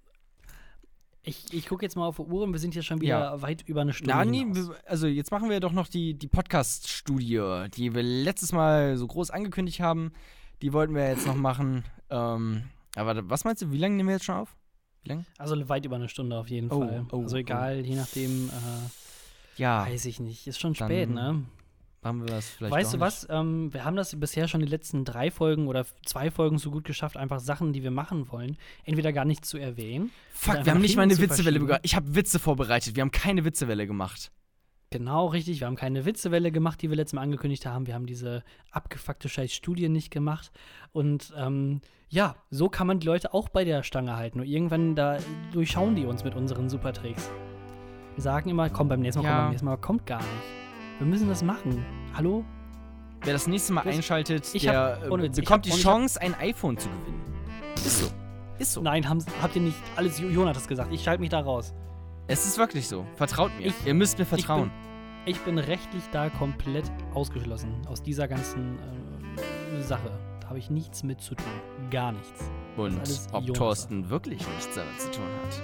ich, ich gucke jetzt mal auf die Uhr und wir sind hier schon wieder Ja. weit über eine Stunde Na, nee, hinaus. wir- also jetzt machen wir doch noch die, die Podcast-Studie, die wir letztes Mal so groß angekündigt haben. Die wollten wir jetzt noch machen. Ähm, aber was meinst du, wie lange nehmen wir jetzt schon auf? Wie lange? Also weit über eine Stunde auf jeden Oh, Fall. oh, also oh. egal, je nachdem, äh, Ja, weiß ich nicht. Ist schon Dann spät, ne? machen wir das vielleicht Weißt doch du nicht. was? Ähm, wir haben das bisher schon die letzten drei Folgen oder zwei Folgen so gut geschafft, einfach Sachen, die wir machen wollen, entweder gar nicht zu erwähnen. Fuck, einfach wir haben nach nicht mal eine hinten zu Witzewelle verschieben. begonnen. Ich habe Witze vorbereitet. Wir haben keine Witzewelle gemacht. Genau, richtig. Wir haben keine Witzewelle gemacht, die wir letztes Mal angekündigt haben. Wir haben diese abgefuckte Scheiß-Studie nicht gemacht. Und ähm, ja, so kann man die Leute auch bei der Stange halten. Und irgendwann da durchschauen die uns mit unseren Supertricks. Wir sagen immer, komm beim nächsten Mal, Ja. komm beim nächsten Mal, aber kommt gar nicht. Wir müssen das machen. Hallo? Wer das nächste Mal Das- einschaltet, ich der hab- äh, ohne Witz, ich bekommt hab- die und ich hab- Chance, ein iPhone zu gewinnen. Ist so. Ist so. Nein, haben, habt ihr nicht alles, Jo- Jonas hat es gesagt. Ich schalte mich da raus. Es ist wirklich so. Vertraut mir. Ich- Ihr müsst mir vertrauen. Ich bin rechtlich da komplett ausgeschlossen aus dieser ganzen äh, Sache. Da habe ich nichts mit zu tun. Gar nichts. Und Das ist alles ob Jonas. Thorsten wirklich nichts damit zu tun hat.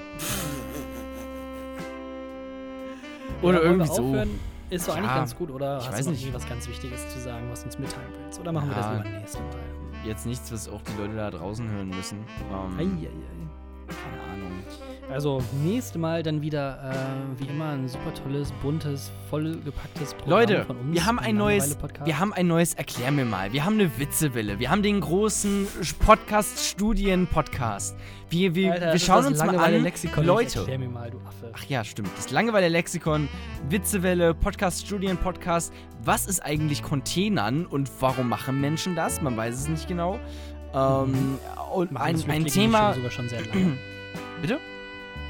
Ja, Oder wollen wir irgendwie so. aufhören? Ist doch Ja, eigentlich ganz gut, oder? ich Hast weiß du noch nicht. irgendwie was ganz Wichtiges zu sagen, was du uns mitteilen willst? Oder machen wir Ja. das lieber nächstes Mal? Jetzt nichts, was auch die Leute da draußen hören müssen. Ähm, Eieiei. keine Ahnung. Also, nächste Mal dann wieder, äh, wie immer, ein super tolles, buntes, vollgepacktes Programm Leute, von uns. wir haben im ein neues, Langeweile-Podcast. wir haben ein neues Erklär mir mal. Wir haben eine Witzewelle. Wir haben den großen Podcast-Studien-Podcast. Wir, wir, Alter, wir das ist schauen das uns mal an, Langeweile-Lexikon. Leute. Erklär mir mal, du Affe. Ach ja, stimmt. Das Langeweile-Lexikon, Witzewelle, Podcast-Studien-Podcast. Was ist eigentlich Containern und warum machen Menschen das? Man weiß es nicht genau. Ähm, und Machen ein, das ein Flüchtlinge Thema. nicht sogar schon sehr lange. Bitte?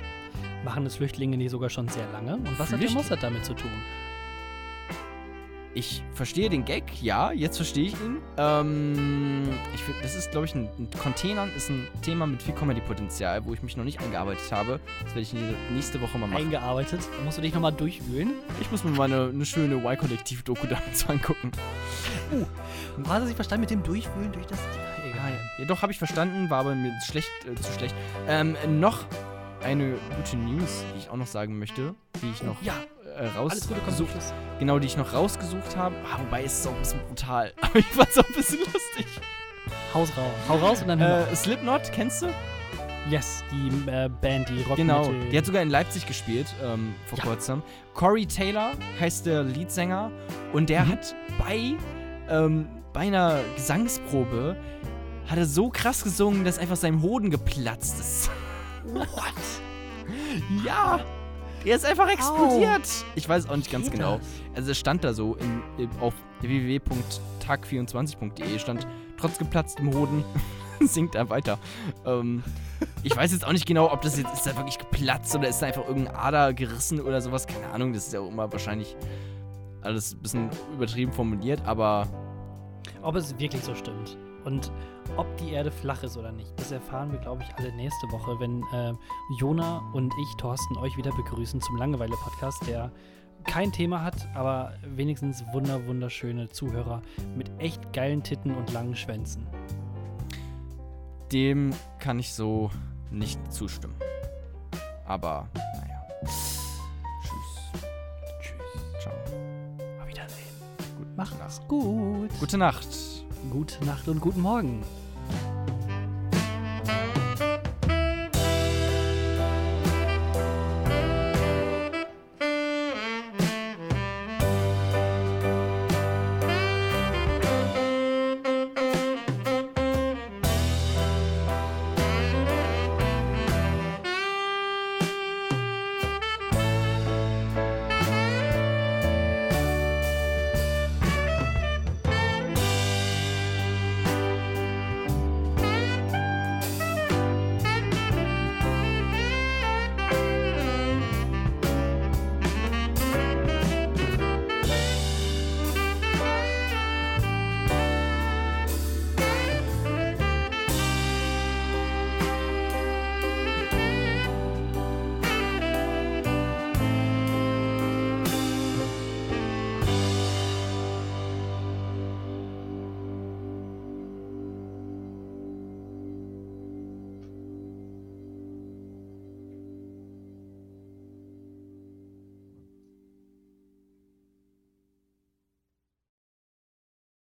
Machen das Flüchtlinge nicht sogar schon sehr lange? Und was hat der Flüchtling- Mossad damit zu tun? Ich verstehe den Gag, ja, jetzt verstehe ich ihn. Ähm, ich finde, das ist, glaube ich, ein, ein Containern ist ein Thema mit viel Comedy-Potenzial, wo ich mich noch nicht eingearbeitet habe. Das werde ich nächste Woche mal machen. Eingearbeitet? Da musst du dich nochmal durchwühlen. Ich muss mir mal eine, eine schöne Y-Kollektiv-Doku dazu angucken. Uh, hast du sie verstanden mit dem Durchwühlen durch das... Egal. Ja, doch, habe ich verstanden, war aber mir schlecht, äh, zu schlecht. Ähm, noch eine gute News, die ich auch noch sagen möchte, die ich noch Ja. äh, raus Alles Gute kommt zum Schluss. Genau, die ich noch rausgesucht habe. Ah, wobei ist es auch ein bisschen brutal. Aber ich fand es auch ein bisschen lustig. Haus raus. Hau raus und dann hören Äh, Slipknot, kennst du? wir. Yes, die äh, Band, die Rock Genau, Metal- die hat sogar in Leipzig gespielt, ähm, vor Ja. kurzem. Corey Taylor heißt der Leadsänger und der Mhm. hat bei, ähm, bei einer Gesangsprobe hat er so krass gesungen, dass einfach sein Hoden geplatzt ist. What? Ja, er ist einfach explodiert. Ich weiß auch nicht ganz Geht genau. das? Also es stand da so in, in, auf w w w punkt tag vierundzwanzig punkt de stand, trotz geplatztem Hoden singt er weiter. Ähm, ich weiß jetzt auch nicht genau, ob das jetzt, ist da wirklich geplatzt oder ist da einfach irgendeine Ader gerissen oder sowas. Keine Ahnung, das ist ja auch immer wahrscheinlich alles ein bisschen übertrieben formuliert, aber Ob es wirklich so stimmt. Und ob die Erde flach ist oder nicht, das erfahren wir, glaube ich, alle nächste Woche, wenn äh, Jona und ich, Thorsten, euch wieder begrüßen zum Langeweile-Podcast, der kein Thema hat, aber wenigstens wunder wunderschöne Zuhörer mit echt geilen Titten und langen Schwänzen. dem kann ich so nicht zustimmen. Aber, naja. Tschüss. Tschüss. Ciao. Auf Wiedersehen. Gut, Macht's Nacht. gut. Gute Nacht. Gute Nacht und guten Morgen.